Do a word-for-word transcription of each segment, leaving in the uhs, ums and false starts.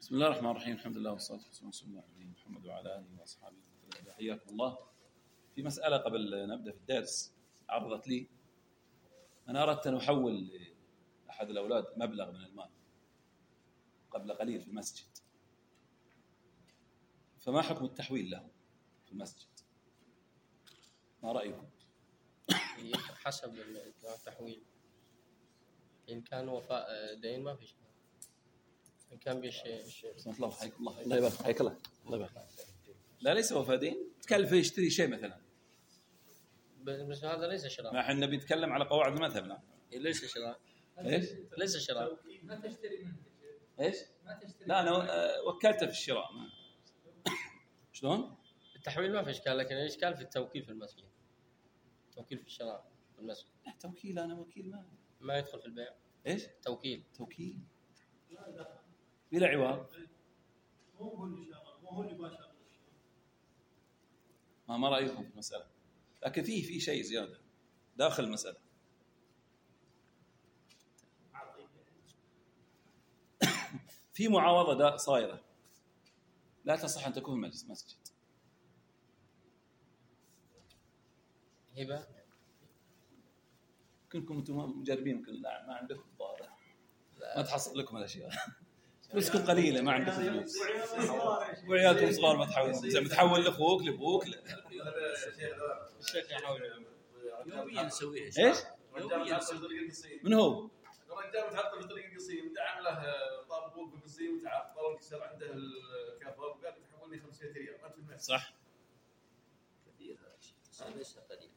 بسم الله الرحمن الرحيم. الحمد لله والصلاة والسلام على رسول الله محمد وعلى آله وأصحابه. حياكم الله. في مسألة قبل نبدأ في الدرس عرضت لي، أنا أردت أن أحول لأحد الأولاد مبلغ من المال قبل قليل في المسجد، فما حكم التحويل له في المسجد؟ ما رأيكم؟ حسب التحويل. إن كان وفاء دين ما في شيء، إن كان بشيء. بسم الله حياك الله. الله يبارك حياك الله. الله يبارك. لا ليس وفاء دين، تكلف يشتري شيء مثلا، بس هذا ليس شراء. ما احنا بنتكلم على قواعد المذهب. لا ليس شراء. ايش؟ ليس شراء. ما تشتري منه. ايش؟ ما تشتري. لا انا وكلته في الشراء. ما شلون؟ التحويل ما في اشكال، لكن الاشكال في التوكيل في المسجد. التوكيل في الشراء في المسجد. لا توكيل، انا وكيل ما ما يدخل في البيع. ايش؟ توكيل. توكيل بلا عوض. مو هو اللي شغال، مو هو اللي باشر. ما ما رايكم في المساله؟ لكن فيه في شيء زياده داخل المساله. في معاوضه صايره لا تصح ان تكون مجلس مسجد. هبه. كنكم انتم مجربين، يمكن لا ما عندكم ضاره، ما تحصل لكم الاشياء. فلوسكم قليله، ما عندكم فلوس، وعيالكم صغار ما تحولون. زين بتحول لاخوك لابوك. الشيخ يحاول يوميا نسويها. ايش؟ يوميا نسوي قصيم. من هو؟ الرجال متحط في طريق قصيم، دعم له طابوق في القصيم وتعب، طال انكسر عنده الكفر وقال تحول لي خمسمية ريال. ما تفهم صح؟ كثير هذا الشيء، ليس قليل.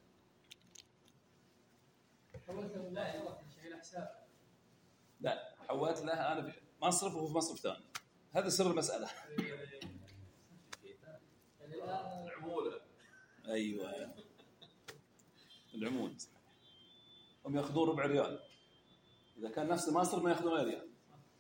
حولت لا يا رب شيء حساب. لا حولت له انا في مصرف وهو في مصرف ثاني. هذا سر المساله. العموله. ايوه العموله. هم ياخذون ربع ريال، اذا كان نفس المصرف ما ياخذون ريال.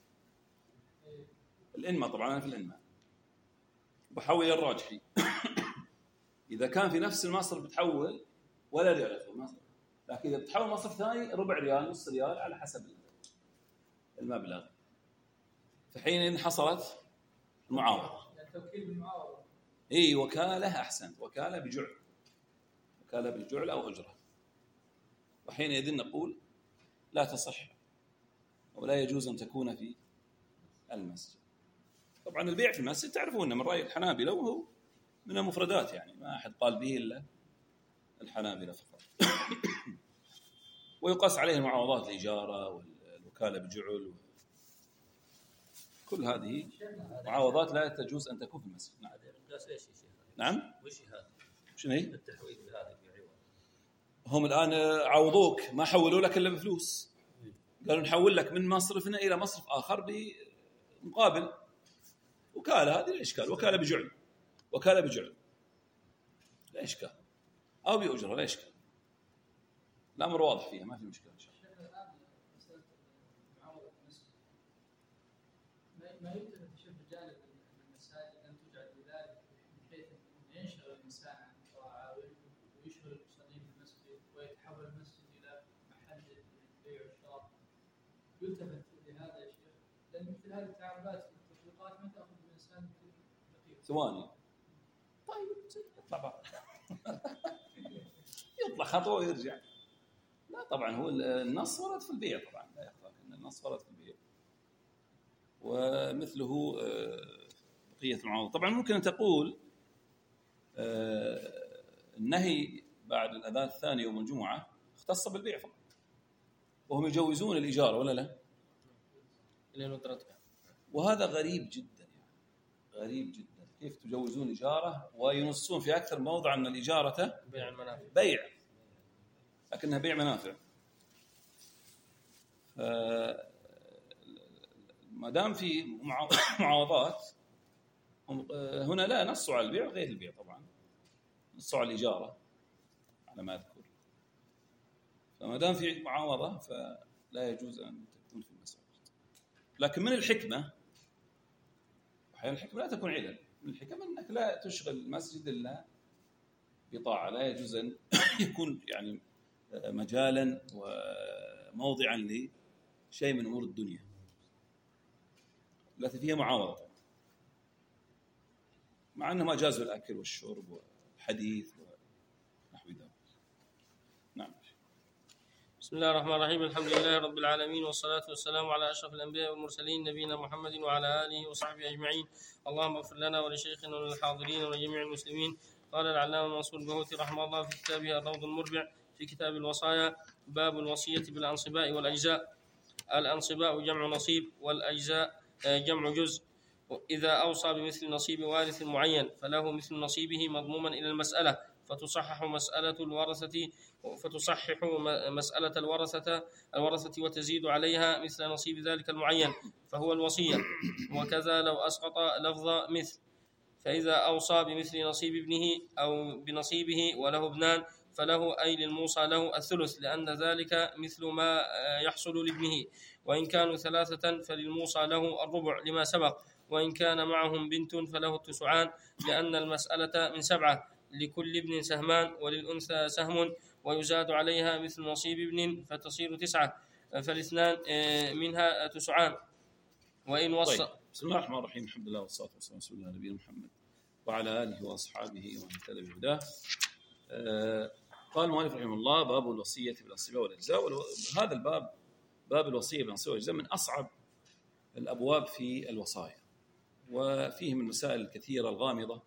الانما طبعا انا في الانما بحول الراجحي. اذا كان في نفس المصرف بتحول ولا ريال ياخذ المصرف، لكن اذا بتحول مصرف ثاني ربع ريال نص ريال على حسب المبلغ. فحين حصلت المعاوضه، التوكيل بالمعاوضه. اي وكاله احسن، وكاله بجعل، وكاله بالجعل او اجره. وحينئذ نقول لا تصح ولا يجوز ان تكون في المسجد. طبعا البيع في المسجد تعرفون من راي الحنابلة، وهو من المفردات، يعني ما احد قال به الا الحنابلة فقط. ويقاس عليه المعاوضات، الاجاره والوكاله بجعل، كل هذه معاوضات لا تجوز ان تكون في المسجد. نعم. قاس ايش يا شيخ؟ نعم. وش هذا؟ شنو هي؟ التحويل بهذا بعوض. هم الان عوضوك، ما حولوا لك الا بفلوس. قالوا نحول لك من مصرفنا الى مصرف اخر بمقابل وكاله. هذه لا اشكال، وكاله بجعل، وكاله بجعل لا اشكال، او باجره لا اشكال. الامر واضح فيها، ما في مشكله ان شاء الله. ما يمكن تشوف جانب المساجد ان تجعل بذلك بحيث ينشغل الانسان عن الطاعه ويشغل المصلين في المسجد ويتحول المسجد الى محل للبيع والشراء. يلتفت لهذا يا شيخ، لان مثل هذه التعاملات والتطبيقات ما تاخذ الانسان دقيقه. ثواني. طيب يطلع بعض. يطلع خطوه ويرجع. لا طبعا هو النص ورد في البيع، طبعا لا يخفى ان النص ورد في البيع، ومثله بقية المعاوضة. طبعا ممكن أن تقول النهي بعد الأذان الثاني يوم الجمعة اختص بالبيع فقط، وهم يجوزون الإجارة ولا لا؟ وهذا غريب جدا، يعني غريب جدا. كيف تجوزون إجارة وينصون في أكثر موضع أن الإجارة بيع المنافع، بيع، لكنها بيع منافع. ما دام في معاوضات هنا لا نصوا على البيع غير البيع، طبعا نصوا على الإجارة على ما أذكر. فما دام في معاوضة فلا يجوز أن تكون في المساجد. لكن من الحكمة، أحيانا الحكمة لا تكون علل، من الحكمة أنك لا تشغل المسجد إلا بطاعة. لا يجوز أن يكون يعني مجالا وموضعا لشيء من أمور الدنيا التي فيها معاوضة. مع أنهم أجازوا الأكل والشرب والحديث ونحو ذلك. نعم. بسم الله الرحمن الرحيم. الحمد لله رب العالمين، والصلاة والسلام على أشرف الأنبياء والمرسلين نبينا محمد وعلى آله وصحبه أجمعين. اللهم اغفر لنا ولشيخنا وللحاضرين ولجميع المسلمين. قال العلامة منصور البهوتي رحمه الله في كتابه الروض المربع في كتاب الوصايا: باب الوصية بالأنصباء والأجزاء. الأنصباء جمع نصيب، والأجزاء جمع جزء. إذا أوصى بمثل نصيب وارث معين فله مثل نصيبه مضموما إلى المسألة، فتصحح مسألة الورثة فتصحح مسألة الورثة الورثة وتزيد عليها مثل نصيب ذلك المعين، فهو الوصية. وكذا لو أسقط لفظ مثل، فإذا أوصى بمثل نصيب ابنه أو بنصيبه وله ابنان فله أي للموصى له الثلث، لأن ذلك مثل ما يحصل لابنه. وإن كانوا ثلاثة فللموصى له الربع لما سبق، وإن كان معهم بنت فله التسعان، لأن المسألة من سبعة، لكل ابن سهمان وللأنثى سهم، ويزاد عليها مثل نصيب ابن فتصير تسعة، فالاثنان منها تسعان. وإن وصى. طيب. بسم الله الرحمن الرحيم. الحمد لله والصلاة والسلام على نبينا محمد وعلى آله وأصحابه ومن اهتدى بهداه. آه قال المؤلف رحمه الله: باب الوصية بالأنصباء والأجزاء. هذا الباب، باب الوصية بالأنصباء والأجزاء، من أصعب الأبواب في الوصايا، وفيه من المسائل الكثيرة الغامضة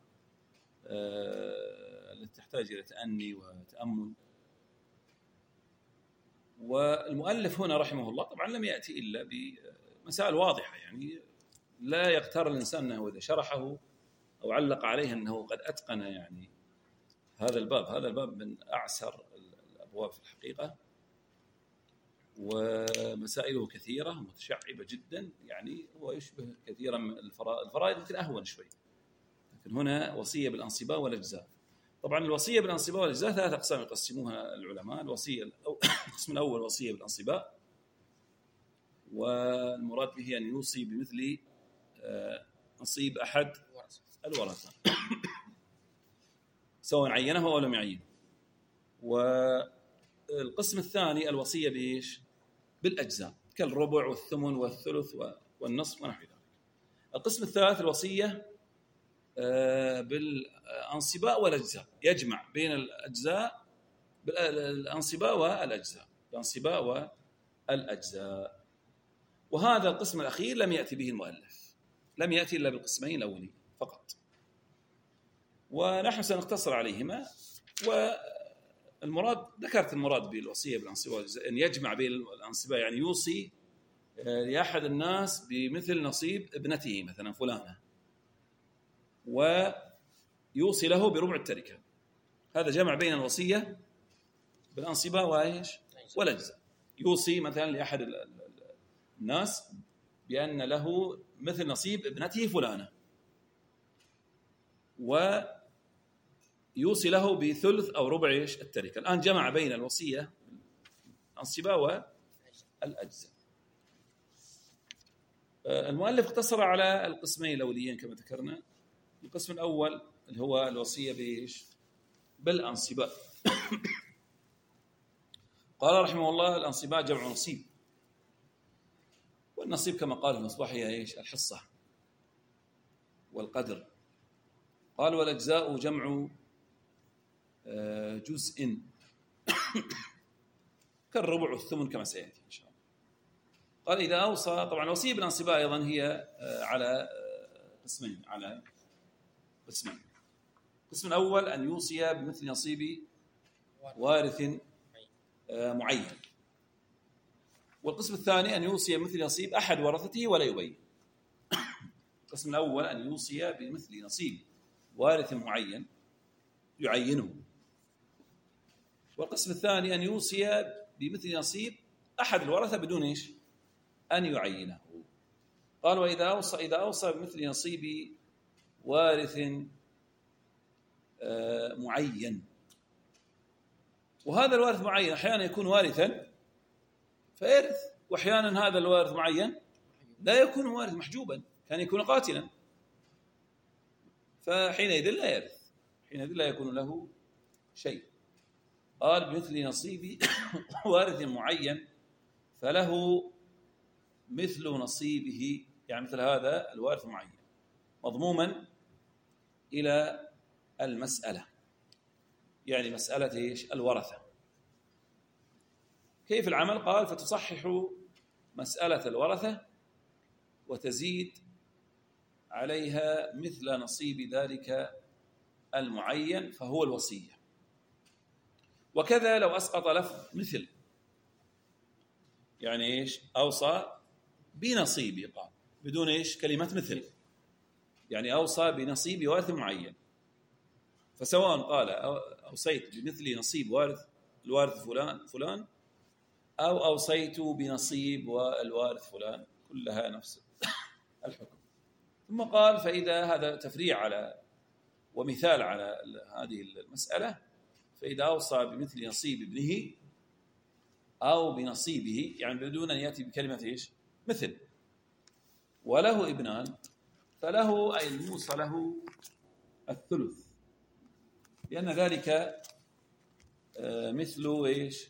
آه التي تحتاج إلى تأني وتأمل. والمؤلف هنا رحمه الله طبعا لم يأتي إلا بمسائل واضحة، يعني لا يغتر الإنسان أنه إذا شرحه أو علق عليه أنه قد أتقن يعني هذا الباب. هذا الباب من أعسر الأبواب في الحقيقة، ومسائله كثيرة متشعبة جدا، يعني هو يشبه كثيرا من الفرائض. الفرائض يمكن أهون شوي، لكن هنا وصية بالأنصباء والأجزاء. طبعا الوصية بالأنصباء والأجزاء ثلاثة أقسام يقسموها العلماء. الوصية القسم الأول وصية بالأنصباء، والمراد به أن يوصي بمثل نصيب أحد الورثة سواء عينه أو لم يعينه. والقسم الثاني الوصية بإيش؟ بالأجزاء، كالربع والثمن والثلث والنصف ونحو ذلك. القسم الثالث الوصية بالأنصباء والأجزاء، يجمع بين الأجزاء بالأنصباء والأجزاء، الأنصباء والأجزاء. وهذا القسم الأخير لم يأتي به المؤلف، لم يأتي إلا بالقسمين الأولين فقط، ونحن سنقتصر عليهما. والمراد ذكرت المراد بالوصية بالأنصباء والأجزاء أن يجمع بين الأنصباء، يعني يوصي لأحد الناس بمثل نصيب ابنته مثلا فلانة، ويوصي له بربع التركة. هذا جمع بين الوصية بالأنصباء وإيش والأجزاء. يوصي مثلا لأحد الناس بأن له مثل نصيب ابنته فلانة، ويوصي له بثلث أو ربع إيش التركة. الآن جمع بين الوصية الأنصباء والأجزاء. المؤلف اقتصر على القسمين الأوليين كما ذكرنا. القسم الأول اللي هو الوصية بإيش؟ بالأنصباء. قال رحمه الله: الأنصباء جمع نصيب، والنصيب كما قال المصباح هي إيش؟ الحصة والقدر. قال: والأجزاء جمع جزء كالربع والثمن كما سيأتي إن شاء الله. قال: إذا أوصى. طبعا الوصية بالأنصباء أيضا هي على قسمين، على قسمين. القسم الأول أن يوصي بمثل نصيب وارث معين، والقسم الثاني أن يوصي بمثل نصيب أحد ورثته ولا يبين. القسم الأول أن يوصي بمثل نصيب وارث معين يعينه، والقسم الثاني أن يوصي بمثل نصيب أحد الورثة بدون إيش؟ أن يعينه. قال: وإذا أوصى إذا أوصى بمثل نصيب وارث معين. وهذا الوارث معين أحيانا يكون وارثا فيرث، وأحيانا هذا الوارث معين لا يكون وارث محجوبا، كان يكون قاتلا، فحينئذ لا يرث، حينئذ لا يكون له شيء. قال: بمثل نصيب وارث معين فله مثل نصيبه، يعني مثل هذا الوارث معين مضموما إلى المسألة، يعني مسألة إيش؟ الورثة. كيف العمل؟ قال فتصحح مسألة الورثة وتزيد عليها مثل نصيب ذلك المعين فهو الوصية. وكذا لو أسقط لفظ مثل، يعني إيش؟ أوصى بنصيب، قال بدون إيش؟ كلمة مثل، يعني أوصى بنصيب وارث معين. فسواء قال أوصيت بمثل نصيب وارث الوارث فلان فلان أو أوصيت بنصيب والوارث فلان، كلها نفس الحكم. ثم قال فإذا هذا تفريع على ومثال على هذه المسألة، فإذا أوصى بمثل نصيب ابنه أو بنصيبه، يعني بدون أن يأتي بكلمة إيش؟ مثل، وله ابنان فله أي الموصى له الثلث، لأن ذلك مثل إيش؟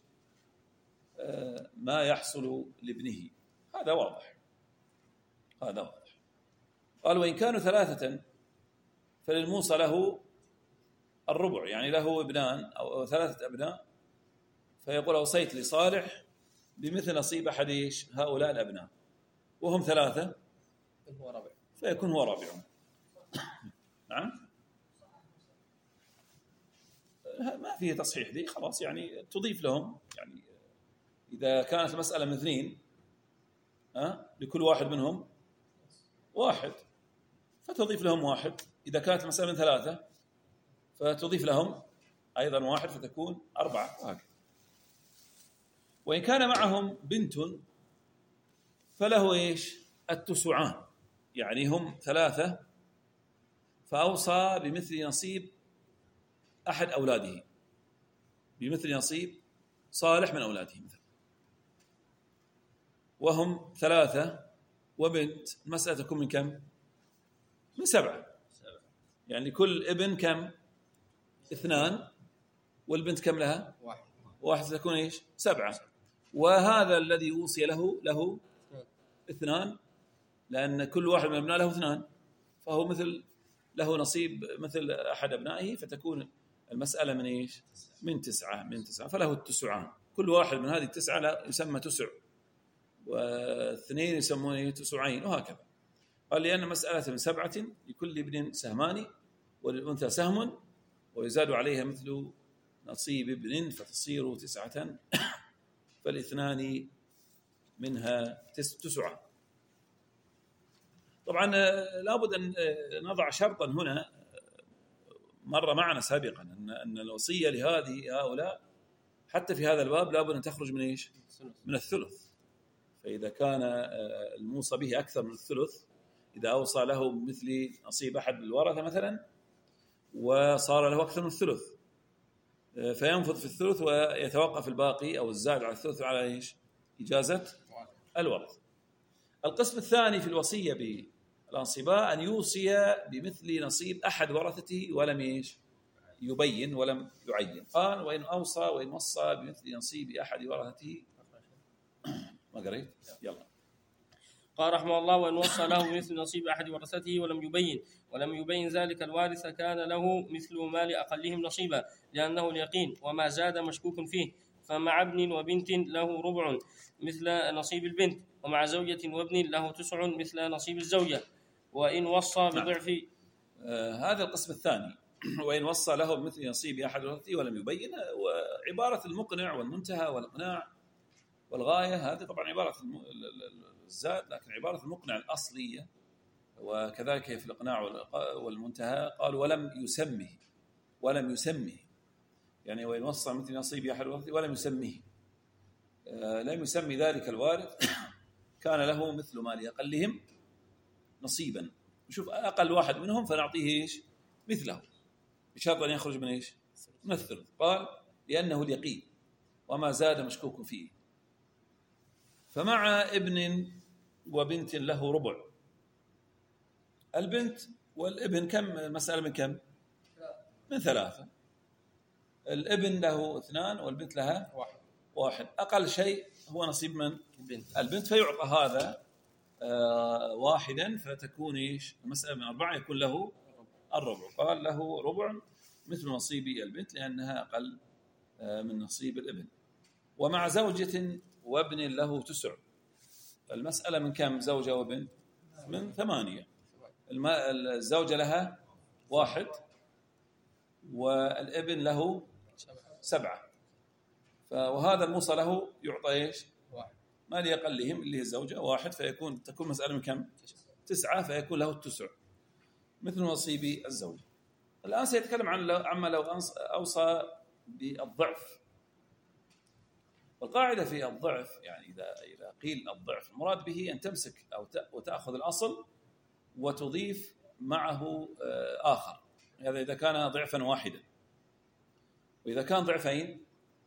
ما يحصل لابنه. هذا واضح، هذا واضح. قال وإن كانوا ثلاثة فللموصى له الربع، يعني له ابنان أو ثلاثة أبناء، فيقول أوصيت لصالح بمثل نصيب أحد هؤلاء الأبناء، وهم ثلاثة فيكون هو رابعهم. نعم، ما فيه تصحيح دي، خلاص يعني تضيف لهم، يعني إذا كانت المسألة من اثنين أه؟ لكل واحد منهم واحد فتضيف لهم واحد، إذا كانت المسألة من ثلاثة فتضيف لهم أيضا واحد فتكون أربعة، وهكذا. وإن كان معهم بنت فله إيش؟ التسعان، يعني هم ثلاثة فأوصى بمثل نصيب أحد أولاده، بمثل نصيب صالح من أولاده مثلا، وهم ثلاثة وبنت، المسألة تكون من كم؟ من سبعة، يعني لكل ابن كم؟ اثنان، والبنت كم لها؟ واحد، واحد تكون إيش؟ سبعة. وهذا الذي أوصي له له اثنان، لأن كل واحد من أبناء له اثنان، فهو مثل له نصيب مثل أحد أبنائه، فتكون المسألة من إيش؟ من تسعة، من تسعة، فله التسعان. كل واحد من هذه التسعة لا يسمى تسع، واثنين يسمونه تسعين، وهكذا. قال لأن مسألة من سبعة لكل ابن سهمان وللأنثى سهم، ويزاد عليها مثل نصيب ابن فتصير تسعة، فالاثنان منها تسعة. طبعا لابد أن نضع شرطا هنا مر معنا سابقا، أن أن الوصية لهذه هؤلاء حتى في هذا الباب لابد أن تخرج من إيش؟ من الثلث. فإذا كان الموصى به أكثر من الثلث، إذا أوصى له مثل نصيب أحد الورثة مثلا وصار له أكثر من الثلث، فينفذ في الثلث ويتوقف الباقي أو الزاد على الثلث على إيش؟ إجازة الورث. القسم الثاني في الوصية بالأنصباء أن يوصي بمثل نصيب أحد ورثته ولم إيش؟ يبين ولم يعين. قال وإن أوصى وإن وصى بمثل نصيب أحد ورثته. ما قريت؟ يلا. قال رحمه الله وإن وصى له مثل نصيب أحد ورثته ولم يبين ولم يبين ذلك الوارث كان له مثل مال أقلهم نصيبا، لأنه اليقين، وما زاد مشكوك فيه. فمع ابن وبنت له ربع مثل نصيب البنت، ومع زوجة وابن له تسع مثل نصيب الزوجة. وإن وصى بضعف نعم. آه هذا القسم الثاني. وإن وصى له بمثل نصيب أحد ورثته ولم يبين، وعبارة المقنع والمنتهى والإقناع والغاية هذه طبعا عبارة الزاد، لكن عبارة المقنع الأصلية وكذلك في الإقناع والمنتهى قالوا ولم يسمه، ولم يسمه يعني وإن وصى مثل نصيب أحد ورثته ولم يسمه، آه لم يسمي ذلك الوارث كان له مثل مال أقلهم نصيبا. نشوف أقل واحد منهم فنعطيه إيش؟ مثله، بشرط أن يخرج من إيش؟ من الثلث. قال لأنه اليقين وما زاد مشكوك فيه. فمع ابن وبنت له ربع. البنت والابن كم مسألة من كم؟ من ثلاثة. الابن له اثنان والبنت لها واحد. واحد. أقل شيء هو نصيب من؟ البنت. البنت فيعطى هذا آه واحدا، فتكون إيش؟ المسألة من أربعة يكون له الربع. قال له ربع مثل نصيب البنت لأنها أقل من نصيب الابن. ومع زوجة وابن له تسع. المسألة من كم زوجة وابن؟ من ثمانية. الزوجة لها واحد والابن له سبعة، وهذا الموصى له يعطى ايش؟ ما لأقلهم اللي هي الزوجة واحد، فيكون تكون مسألة من كم؟ تسعة، فيكون له التسع مثل نصيب الزوجة. الآن سيتكلم عن عما لو أوصى بالضعف. والقاعدة في الضعف يعني إذا إذا قيل الضعف المراد به أن تمسك أو وتأخذ الأصل وتضيف معه آخر، هذا إذا كان ضعفا واحدا. وإذا كان ضعفين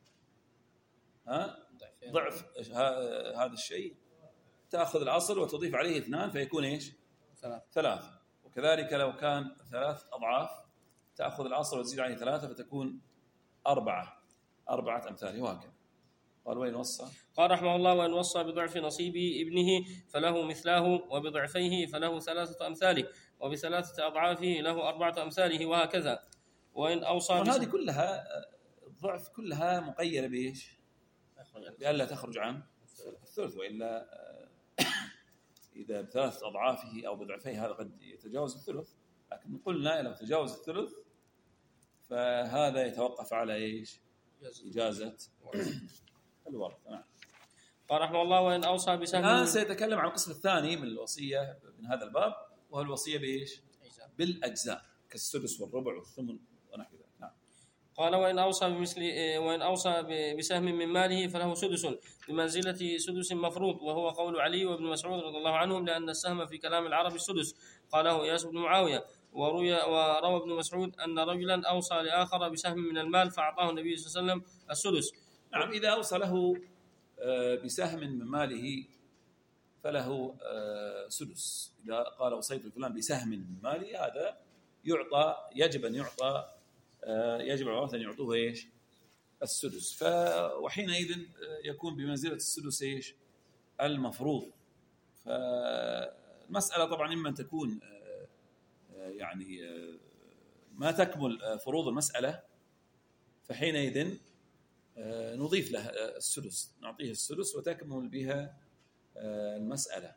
ها ضعف هذا الشيء تأخذ الأصل وتضيف عليه اثنان فيكون إيش؟ ثلاثة. وكذلك لو كان ثلاث أضعاف تأخذ الأصل وتزيد عليه ثلاثة فتكون أربعة أربعة أمثاله وهكذا. قال وين وصى؟ قال رحمه الله: وإن وصى بضعف نصيب ابنه فله مثله، وبضعفيه فله ثلاثة أمثاله، وبثلاثة أضعافه له أربعة أمثاله، وهكذا. وإن أوصى هذه كلها الضعف كلها مقيدة بإيش؟ بألا تخرج عن الثلث، وإلا إذا بثلاثة أضعافه أو بضعفيه هذا قد يتجاوز الثلث. لكن قلنا لو تجاوز الثلث فهذا يتوقف على إيش؟ إجازة الورث. نعم. قال رحمه الله: وإن أوصى بسهم. الآن سيتكلم عن القسم الثاني من الوصية من هذا الباب، وهو الوصية بإيش؟ بالأجزاء كالسدس والربع والثمن ونحو ذلك. نعم. قال: وإن أوصى بمثل وإن أوصى بسهم من ماله فله سدس بمنزلة سدس مفروض، وهو قول علي وابن مسعود رضي الله عنهم، لأن السهم في كلام العرب السدس. قاله إياس بن معاوية. وروي وروى ابن مسعود أن رجلا أوصى لآخر بسهم من المال فأعطاه النبي صلى الله عليه وسلم السدس. نعم. إذا أوصى له بسهم من ماله فله سدس. إذا قال أوصيت فلان بسهم من مالي هذا يعطى، يجب أن يعطى، يجب على الورثة أن يعطوه إيش؟ السدس. وحينئذ يكون بمنزلة السدس إيش؟ المفروض. فالمسألة طبعا إما أن تكون يعني ما تكمل فروض المسألة، فحينئذ نضيف له السدس، نعطيه السدس وتكمل بها المسألة.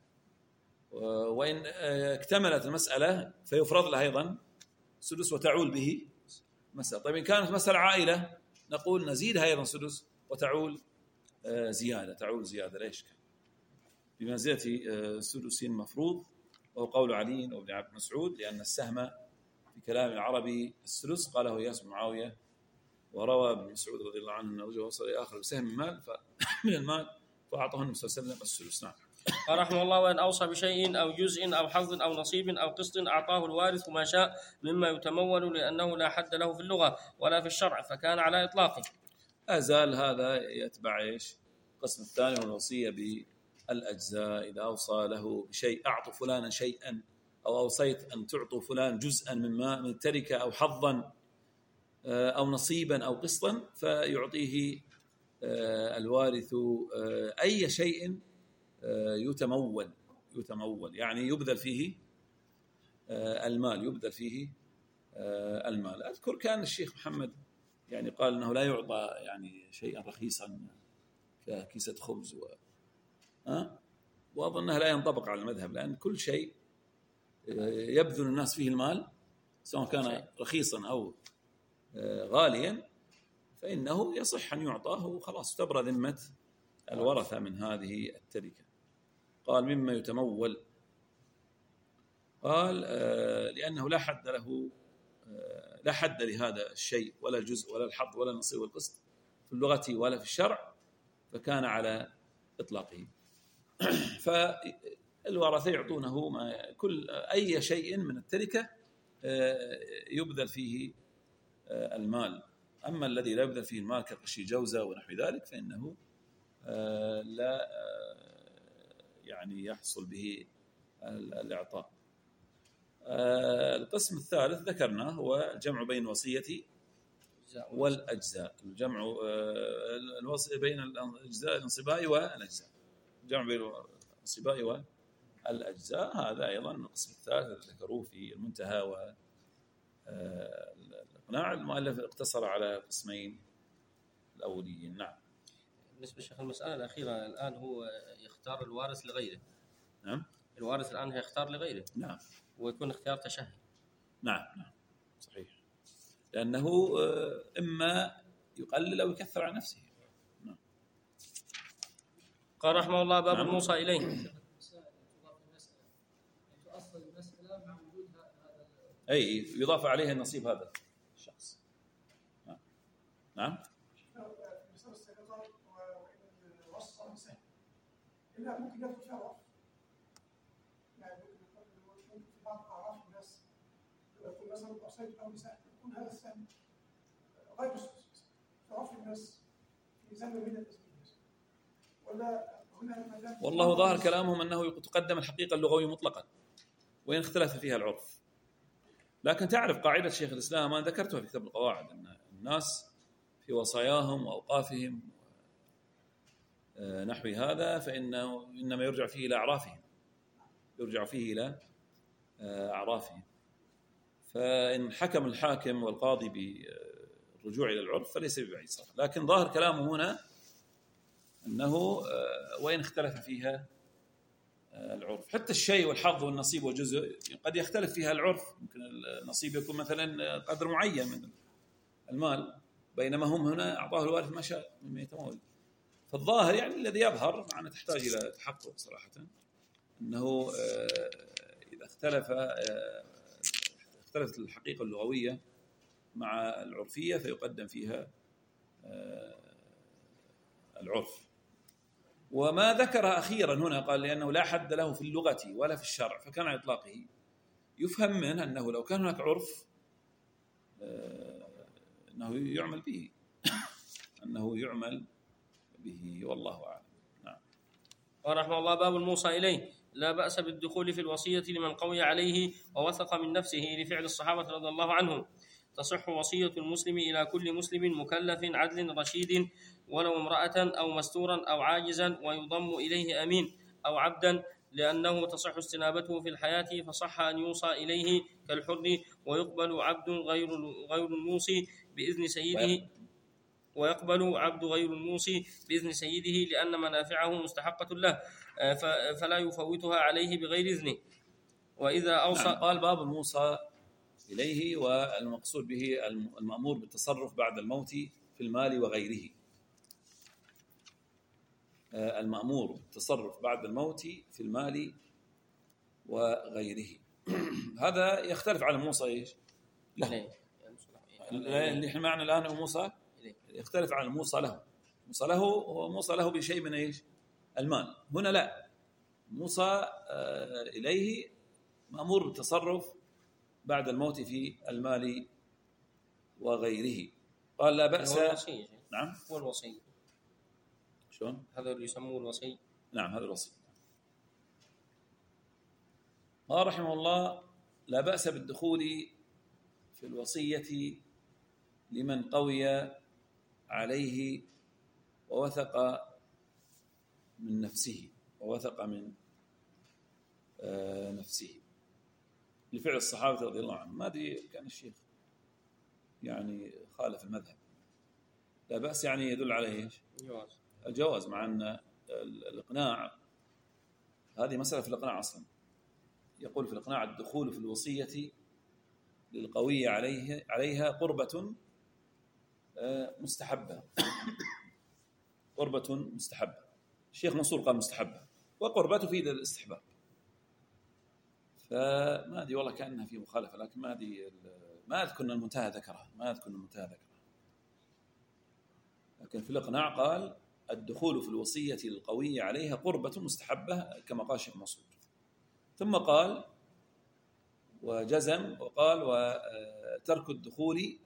وإن اكتملت المسألة فيفرض له أيضا سدس وتعول به مسألة. طيب إن كانت مسألة عائلة نقول نزيدها أيضا سدس وتعول زيادة، تعول زيادة ليش كان بمنزلة سدس مفروض، وهو قول علي وابن عبد مسعود، لأن السهم في كلام العربي السدس. قاله إياس بن معاوية. وروى ابن مسعود رضي الله عنه أن رجل وصل آخر بسهم من المال من المال فأعطاه النبي صلى الله عليه وسلم السدس. نعم. قال رحمه الله: وإن أوصى بشيء أو جزء أو حظ أو نصيب أو قسط أعطاه الوارث ما شاء مما يتمول، لأنه لا حد له في اللغة ولا في الشرع، فكان على إطلاقه. أزال هذا يتبع إيش؟ القسم الثاني والوصية بالأجزاء. إذا أوصى له بشيء أعطوا فلانا شيئا، أو أوصيت أن تعطوا فلان جزءا مما من التركة أو حظا أو نصيبا أو قسطا، فيعطيه الوارث أي شيء يتمول يتمول يعني يبذل فيه المال يبذل فيه المال. أذكر كان الشيخ محمد يعني قال أنه لا يعطى يعني شيئا رخيصا ككيسة خبز و... أه؟ وأظنها لا ينطبق على المذهب، لأن كل شيء يبذل الناس فيه المال سواء كان رخيصا أو غاليا فإنه يصح أن يعطاه وخلاص تبرى ذمة الورثة من هذه التركة. قال مما يتمول، قال آه لأنه لا حد له آه لا حد لهذا الشيء ولا الجزء ولا الحظ ولا النصيب والقسط في اللغة ولا في الشرع، فكان على إطلاقه. فالورثة يعطونه ما كل أي شيء من التركة آه يبذل فيه آه المال. أما الذي لا يبذل فيه المال كقشي جوزة ونحو ذلك فإنه آه لا آه يعني يحصل به الإعطاء. آه القسم الثالث ذكرناه هو الجمع بين الوصية والأجزاء، الجمع آه الوصية بين الأجزاء الانصباء والأجزاء، الجمع بين الانصباء والأجزاء. هذا أيضا القسم الثالث ذكروه في المنتهى الإقناع المؤلف اقتصر على قسمين الأوليين. نعم. بالنسبة لشيخ المسألة الأخيرة الآن هو يختار الوارث لغيره. نعم. الوارث الآن هيختار لغيره. نعم. ويكون اختيار تشهي. نعم نعم صحيح، لأنه إما يقلل أو يكثر عن نفسه. نعم. قال رحمه الله باب نعم. الموصى إليه. أي يضاف عليه النصيب هذا الشخص. نعم. نعم. إلا ممكن يدخل فيها وقف، يعني ممكن في بعض أعراف الناس يقول مثلا أصيب أو بسهم، يكون هذا السهم غير مسدس في عرف الناس في زمن من الأزمنة، ولا هنا والله ظاهر كلامهم أنه تقدم الحقيقة اللغوية مطلقا وإن اختلف فيها العرف. لكن تعرف قاعدة شيخ الإسلام أنا ذكرتها في كتاب القواعد أن الناس في وصاياهم وأوقافهم نحو هذا فإنه إنما يرجع فيه إلى أعرافهم، يرجع فيه إلى أعرافهم. فإن حكم الحاكم والقاضي بالرجوع إلى العرف فليس ببعيد صراحة. لكن ظاهر كلامه هنا أنه وإن اختلف فيها العرف، حتى الشيء والحظ والنصيب والجزء قد يختلف فيها العرف. ممكن النصيب يكون مثلا قدر معين من المال، بينما هم هنا أعطاه الوارث ما شاء مما يتمول. فالظاهر يعني الذي يظهر معنا تحتاج إلى تحقق صراحة أنه إذا اختلف اختلفت الحقيقة اللغوية مع العرفية فيقدم فيها العرف. وما ذكر أخيرا هنا قال لأنه لا حد له في اللغة ولا في الشرع فكان على إطلاقه، يفهم منه أنه لو كان هناك عرف أنه يعمل به أنه يعمل به والله أعلم. نعم. ورحمه الله باب الموصى إليه. لا بأس بالدخول في الوصية لمن قوي عليه ووثق من نفسه لفعل الصحابة رضي الله عنهم. تصح وصية المسلم إلى كل مسلم مكلف عدل رشيد ولو امرأة أو مستورا أو عاجزا، ويضم إليه أمين أو عبدا لأنه تصح استنابته في الحياة، فصح أن يوصى إليه كالحر، ويقبل عبد غير غير الموصي بإذن سيده ويقبل عبد غير الموصي بإذن سيده لأن منافعه مستحقة له فلا يفوتها عليه بغير إذنه. وإذا أوصى نعم. قال باب الموصى إليه، والمقصود به المأمور بالتصرف بعد الموت في المال وغيره. المأمور بالتصرف بعد الموت في المال وغيره. هذا يختلف على الموصى إيش؟ له. اللي احنا معنا الآن الموصى يختلف عن الموصى له. الموصى له هو موصى له بشيء من إيش؟ المال. هنا لا، موصى إليه مأمور بالتصرف بعد الموت في المال وغيره. قال لا بأس. نعم. هو الوصي. شلون؟ هذا اللي يسموه الوصي. نعم هذا الوصي. قال رحمه الله لا بأس بالدخول في الوصية لمن قوي عليه ووثق من نفسه ووثق من نفسه لفعل الصحابة رضي الله عنهم. ما أدري كان الشيخ يعني خالف المذهب. لا بأس يعني يدل عليه إيش؟ الجواز. الجواز، مع أن الإقناع هذه مسألة في الإقناع أصلا. يقول في الإقناع الدخول في الوصية للقوي عليه عليها قربة مستحبة. قربة مستحبة. الشيخ منصور قال مستحبة، وقربة تفيد الاستحباب. فما أدري والله كأنها في مخالفة، لكن ما أدري ما أذكر أن المنتهى ذكرها ما أذكر أن المنتهى ذكرها لكن في الإقناع قال الدخول في الوصية للقوي عليها قربة مستحبة كما قال الشيخ منصور. ثم قال وجزم وقال وترك الدخول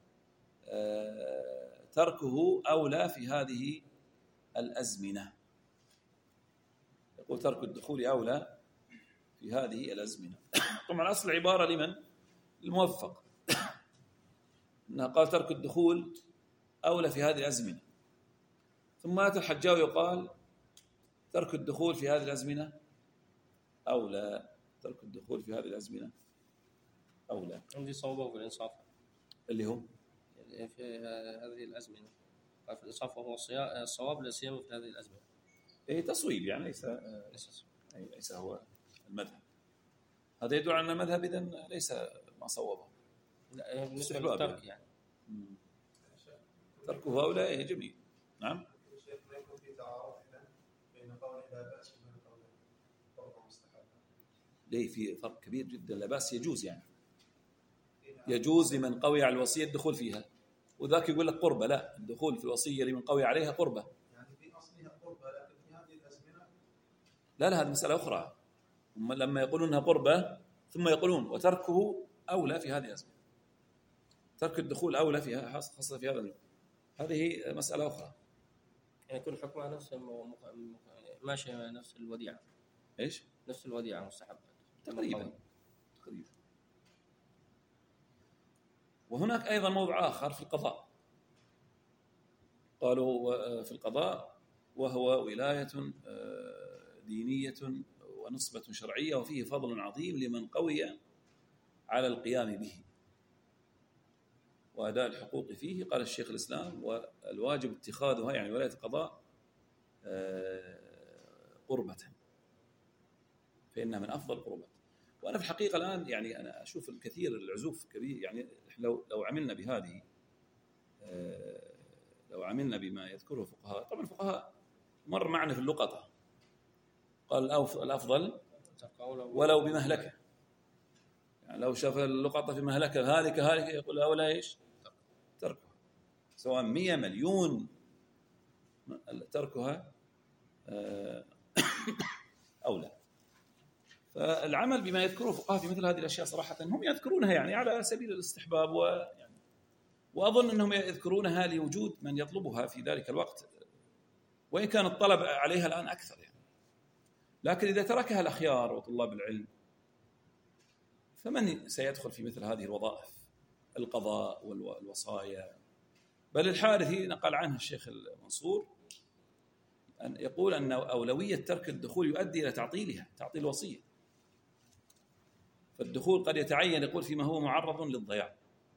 تركه أولى في هذه الأزمنة. يقول ترك الدخول أولى في هذه الأزمنة. طبعا أصل العبارة لمن؟ الموفق. إنها قال ترك الدخول أولى في هذه الأزمنة، ثم أتى الحجاوي يقال ترك الدخول في هذه الأزمنة أولى. ترك الدخول في هذه الأزمنة أولى. عندي صوابه في الإنصاف اللي هو في هذه الأزمنة، في الإنصاف وهو الصواب لا سيما في هذه الأزمنة. إيه تصويب يعني ليس ليس هو المذهب. هذا يدل على أن المذهب إذن ليس ما صوبه. لا بالنسبة للترك يعني تركه هؤلاء إيه جميل. نعم. الشيخ ما يكون في تعارض بين قول لا بأس وبين قول قربة مستحبة. ليه في فرق كبير جدا. لا بأس يجوز يعني يجوز لمن قوي على الوصية الدخول فيها، وذاك يقول لك قربة. لا، الدخول في الوصية لمن قوي عليها قربة. يعني في أصلها قربة لكن في هذه الأزمنة لا لا، هذه مسألة أخرى. هم لما يقولون أنها قربة ثم يقولون وتركه أولى في هذه الأزمنة، ترك الدخول أولى فيها خاصة في هذا اليوم، هذه مسألة أخرى. يعني يكون حكمها نفس ماشي نفس الوديعة. إيش؟ نفس الوديعة مستحبة تقريبا تقريبا. وهناك أيضا موضع آخر في القضاء، قالوا في القضاء وهو ولاية دينية ونصبة شرعية وفيه فضل عظيم لمن قوي على القيام به وأداء الحقوق فيه. قال الشيخ الإسلام والواجب اتخاذها يعني ولاية القضاء قربة، فإنها من أفضل القربات. وأنا في الحقيقة الآن يعني أنا أشوف الكثير العزوف كبير، يعني لو لو عملنا بهذه لو عملنا بما يذكره الفقهاء. طبعا الفقهاء مر معنا في اللقطة، قال الأفضل ولو بمهلكة، يعني لو شاف اللقطة في مهلكة هالكة هالكة يقول أولا إيش تركها، سواء مية مليون تركها أولى. فالعمل بما يذكره الفقهاء في مثل هذه الأشياء صراحة هم يذكرونها يعني على سبيل الاستحباب، ويعني وأظن أنهم يذكرونها لوجود من يطلبها في ذلك الوقت، وإن كان الطلب عليها الآن أكثر يعني. لكن إذا تركها الأخيار وطلاب العلم فمن سيدخل في مثل هذه الوظائف، القضاء والوصايا؟ بل الحارثي نقل عنه الشيخ المنصور أن يقول أن أولوية ترك الدخول يؤدي إلى تعطيلها، تعطيل الوصية. فالدخول قد يتعين يقول فيما هو معرض للضياع.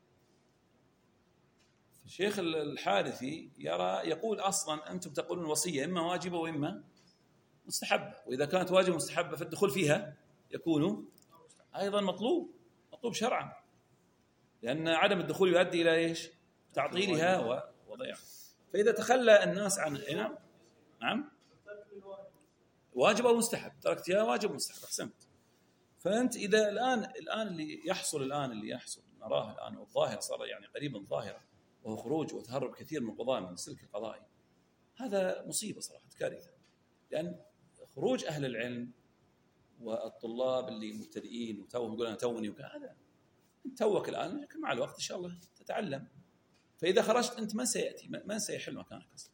الشيخ الحارثي يرى يقول أصلا أنتم تقولون الوصية إما واجبة وإما مستحبة، وإذا كانت واجبة مستحبة فالدخول فيها يكون أيضا مطلوب مطلوب شرعا، لأن عدم الدخول يؤدي إلى إيش؟ تعطيلها وضياع. فإذا تخلى الناس عن نعم نعم واجب أو مستحب، تركتها واجب مستحب، أحسنت. فأنت إذا الآن الآن اللي يحصل الآن اللي يحصل نراه الآن والظاهر صار يعني قريبا ظاهرة، وهو خروج وتهرب كثير من القضاء من السلك القضائي، هذا مصيبة صراحة، كارثة. لأن خروج أهل العلم والطلاب اللي مبتدئين وتوهم يقول أنا توني وكذا، أنت توك الآن مع الوقت إن شاء الله تتعلم. فإذا خرجت أنت من سيأتي من سيحل مكانك أصلا؟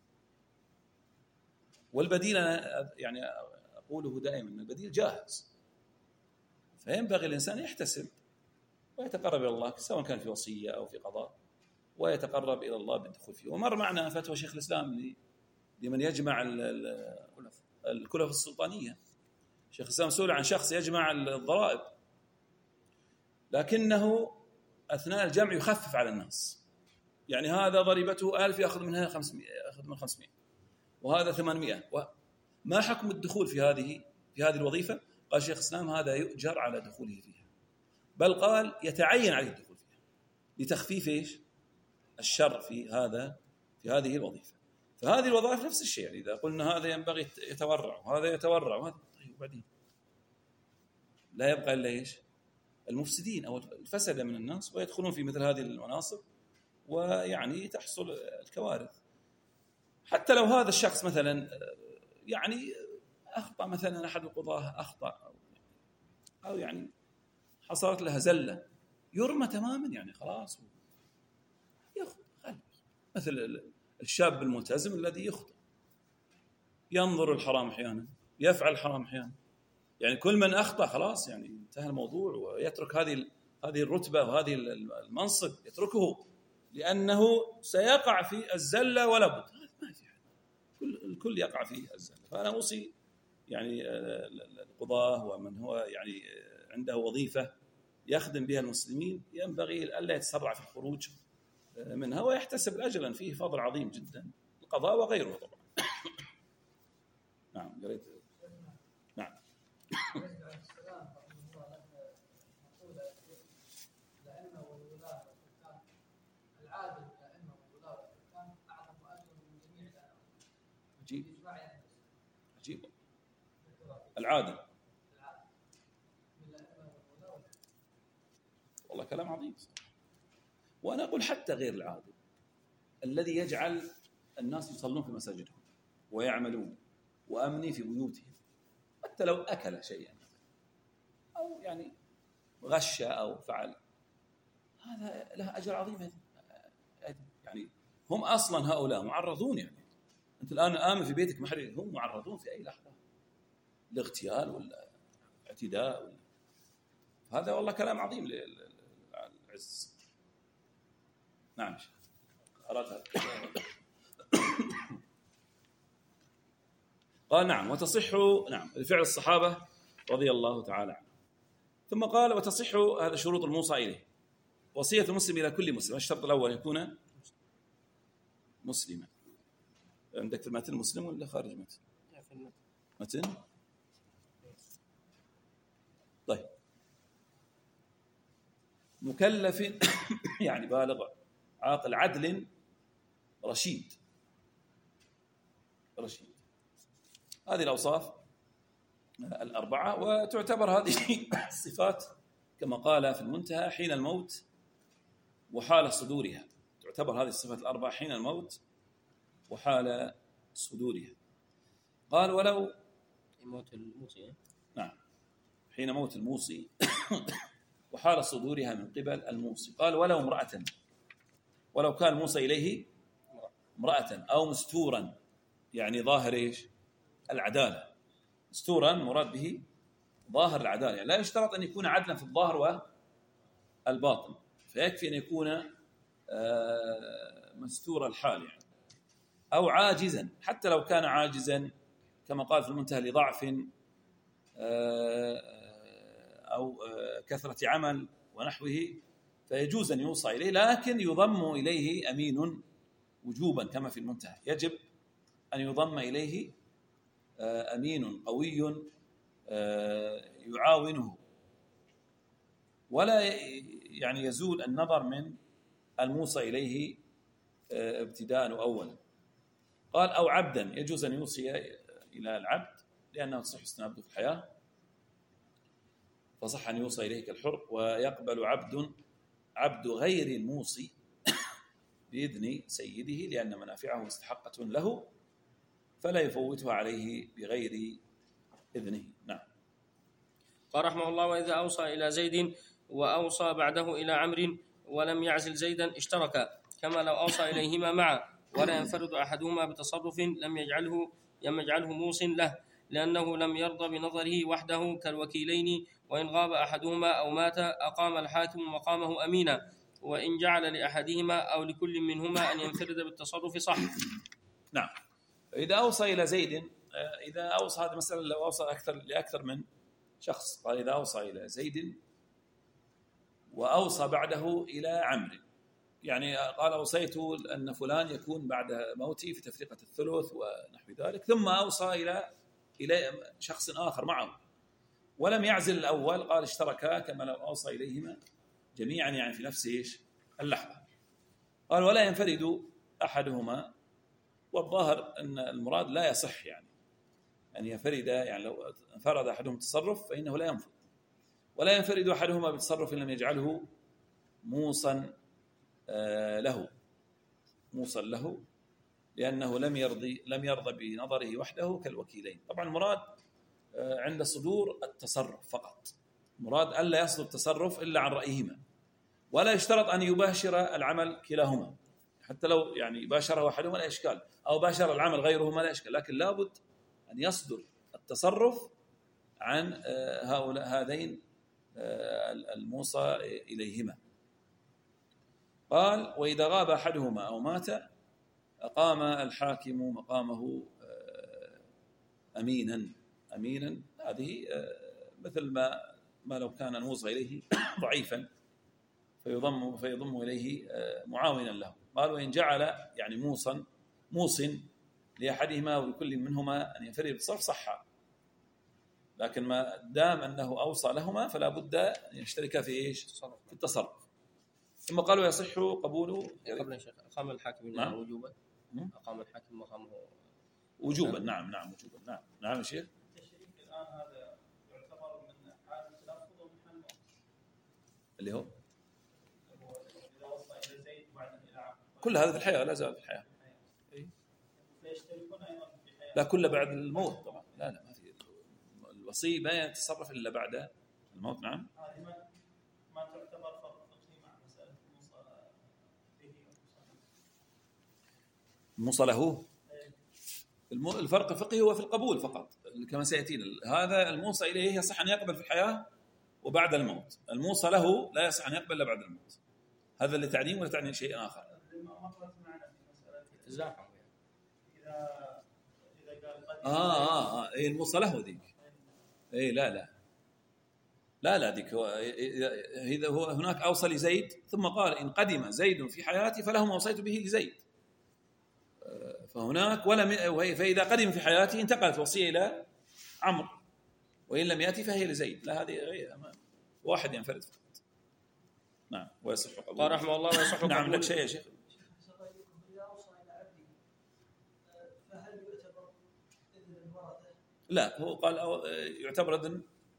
والبديل أنا يعني أقوله دائما أن البديل جاهز، فينبغي الإنسان يحتسب ويتقرب إلى الله سواء كان في وصية أو في قضاء، ويتقرب إلى الله بالدخول فيه. ومر معنا فتوى شيخ الإسلام لمن يجمع الكلف السلطانية. شيخ الإسلام سئل عن شخص يجمع الضرائب لكنه أثناء الجمع يخفف على الناس، يعني هذا ضريبته ألف يأخذ منها خمسمائة، يأخذ من خمسمائة، وهذا ثمانمائة. ما حكم الدخول في هذه في هذه الوظيفة؟ قال شيخ الإسلام هذا يؤجر على دخوله فيها، بل قال يتعين عليه الدخول فيها لتخفيف إيش؟ الشر في هذا في هذه الوظيفة. فهذه الوظائف نفس الشيء، يعني إذا قلنا هذا ينبغي يتورع وهذا يتورع وهذا، طيب وبعدين لا يبقى إلا إيش؟ المفسدين أو الفسد من الناس، ويدخلون في مثل هذه المناصب ويعني تحصل الكوارث. حتى لو هذا الشخص مثلا يعني أخطأ، مثلا أحد القضاة أخطأ أو يعني حصلت لها زلة، يرمى تماما يعني خلاص، يخطئ مثل الشاب الملتزم الذي يخطئ، ينظر الحرام أحيانا، يفعل الحرام أحيانا، يعني كل من أخطأ خلاص يعني انتهى الموضوع، ويترك هذه هذه الرتبة وهذه المنصب، يتركه لأنه سيقع في الزلة ولا بد، ما في حد، كل الكل يقع في الزلة. فأنا أوصي يعني القضاة ومن هو يعني عنده وظيفة يخدم بها المسلمين ينبغي ألا يتسرع في الخروج منها ويحتسب أجلا، فيه فضل عظيم جدا، القضاء وغيره طبعا. نعم قريت. نعم. عجيب عجيب العادل، والله كلام عظيم. وأنا أقول حتى غير العادل الذي يجعل الناس يصلون في مساجدهم ويعملون وأمني في بيوتهم، حتى لو أكل شيئا أو يعني غش أو فعل، هذا له أجر عظيم. يعني هم أصلا هؤلاء معرضون، يعني أنت الآن آمن في بيتك محرم، هم معرضون في أي لحظة لاغتيال ولا اعتداء ولا. هذا والله كلام عظيم للعز. نعم أردها. قال نعم وتصح نعم لفعل الصحابة رضي الله تعالى عنهم. ثم قال وتصح، هذا شروط الموصى إليه، وصية المسلم إلى كل مسلم. الشرط الأول يكون مسلما. عندك في المتن مسلم ولا خارج متن؟ متن. طيب. مكلف يعني بالغ عاقل عدل رشيد. رشيد هذه الأوصاف الأربعة، وتعتبر هذه الصفات كما قال في المنتهى حين الموت وحال صدورها. تعتبر هذه الصفات الأربعة حين الموت وحال صدورها. قال ولو موت الموصي. نعم حين موت الموصي وحال صدورها من قبل الموصي. قال ولو امرأة، ولو كان موصى إليه امرأة أو مستورا، يعني ظاهر إيش؟ العدالة. مستورا مراد به ظاهر العدالة، يعني لا يشترط أن يكون عدلا في الظاهر والباطن، فيكفي أن يكون مستور الحال يعني. أو عاجزا، حتى لو كان عاجزا كما قال في المنتهى لضعف أو كثرة عمل ونحوه، فيجوز أن يوصى إليه، لكن يضم إليه أمين وجوبا كما في المنتهى. يجب أن يضم إليه أمين قوي يعاونه، ولا يعني يزول النظر من الموصى إليه ابتداء وأولا. قال أو عبدا، يجوز أن يوصي إلى العبد لأنه تصح استنابته في الحياة، فصح أن يوصى إليه كالحر. ويقبل عبد عبد غير الموصي بإذن سيده لأن منافعه مستحقة له، فلا يفوتها عليه بغير إذنه. نعم. قال رحمه الله وإذا أوصى إلى زيد وأوصى بعده إلى عمرو ولم يعزل زيدا اشتركا، كما لو أوصى إليهما معا ولا ينفرد أحدهما بتصرف لم يجعله لم يجعله موص له، لأنه لم يرضى بنظره وحده كالوكيلين، وإن غاب أحدهما أو مات أقام الحاكم مقامه أمينا، وإن جعل لأحدهما أو لكل منهما أن ينفرد بالتصرف صح. نعم. إذا أوصى إلى زيد، إذا أوصى، هذه مسألة لو أوصى أكثر لأكثر من شخص. قال إذا أوصى إلى زيد وأوصى بعده إلى عمرو، يعني قال أوصيت أن فلان يكون بعد موتي في تفرقة الثلث ونحو ذلك، ثم أوصى إلى إلى شخص آخر معه ولم يعزل الأول، قال اشتركا كما لو أوصى إليهما جميعا، يعني في نفس إيش اللحظة. قال ولا ينفرد أحدهما، والظاهر أن المراد لا يصح يعني أن ينفرد، يعني لو انفرد أحدهم تصرف فإنه لا ينفرد. ولا ينفرد أحدهما بتصرف لم يجعله موصا له موصا له لأنه لم يرضي لم يرضى بنظره وحده كالوكيلين. طبعا المراد عند صدور التصرف فقط، مراد ألا يصدر التصرف إلا عن رأيهما، ولا يشترط أن يباشر العمل كلاهما، حتى لو يعني باشره أحدهما لا إشكال، أو باشر العمل غيرهما لا إشكال، لكن لابد أن يصدر التصرف عن هؤلاء هذين الموصى إليهما. قال وإذا غاب أحدهما أو مات أقام الحاكم مقامه أمينا. أمينا هذه مثل ما ما لو كان الموصى إليه ضعيفا فيضم فيضم إليه معاونا له. قال وإن جعل يعني موصا موص لأحدهما ولكل منهما أن ينفرد بالتصرف صح، لكن ما دام أنه أوصى لهما فلا بد أن يشترك في إيش؟ في التصرف. ثم قالوا يصح قبول قبل يا شيخ أقام الحاكم نعم. وجوبا أقام الحاكم مقامه وجوبا. نعم نعم وجوبا. نعم نعم يا شيخ. التشريك الآن هذا يعتبر من حال التلفظ ومن حال الموت. اللي هو إذا وصى إلى زيد وبعدين إلى عمرو. كل هذا في الحياة، لا زال في الحياة. فيشتركون أيضا في الحياة. لا كل بعد الموت طبعا. لا لا ما في الوصي ما يتصرف إلا بعد الموت. نعم. هذه ما ما تعتبر فرق فقهي مع مسألة الموصى به الموصى له. الفرق الفقهي هو في القبول فقط كما سيأتينا. هذا الموصى إليه يصح أن يقبل في الحياة وبعد الموت، الموصى له لا يصح أن يقبل إلا بعد الموت. هذا اللي تعليم ولا تعني شيء آخر. مرت معنا في مسألة الزاحم إذا إذا قال قد آه آه آه إيه الموصى له ذيك. إيه لا لا لا لا ذيك هو إذا هو هناك أوصى لزيد ثم قال إن قدم زيد في حياتي فله ما أوصيت به لزيد، فهناك ولم فإذا قدم في حياتي انتقلت وصية إلى عمرو، وإن لم يأتي فهي لزيد. لا هذه غير واحد ينفرد فقط. نعم ويصح قبول. قال رحمه الله ويصح قبول. نعم لك شيء يا شيخ. إذا أوصى إلى عبده فهل يعتبر إذن الورثة؟ لا هو قال يعتبر إذن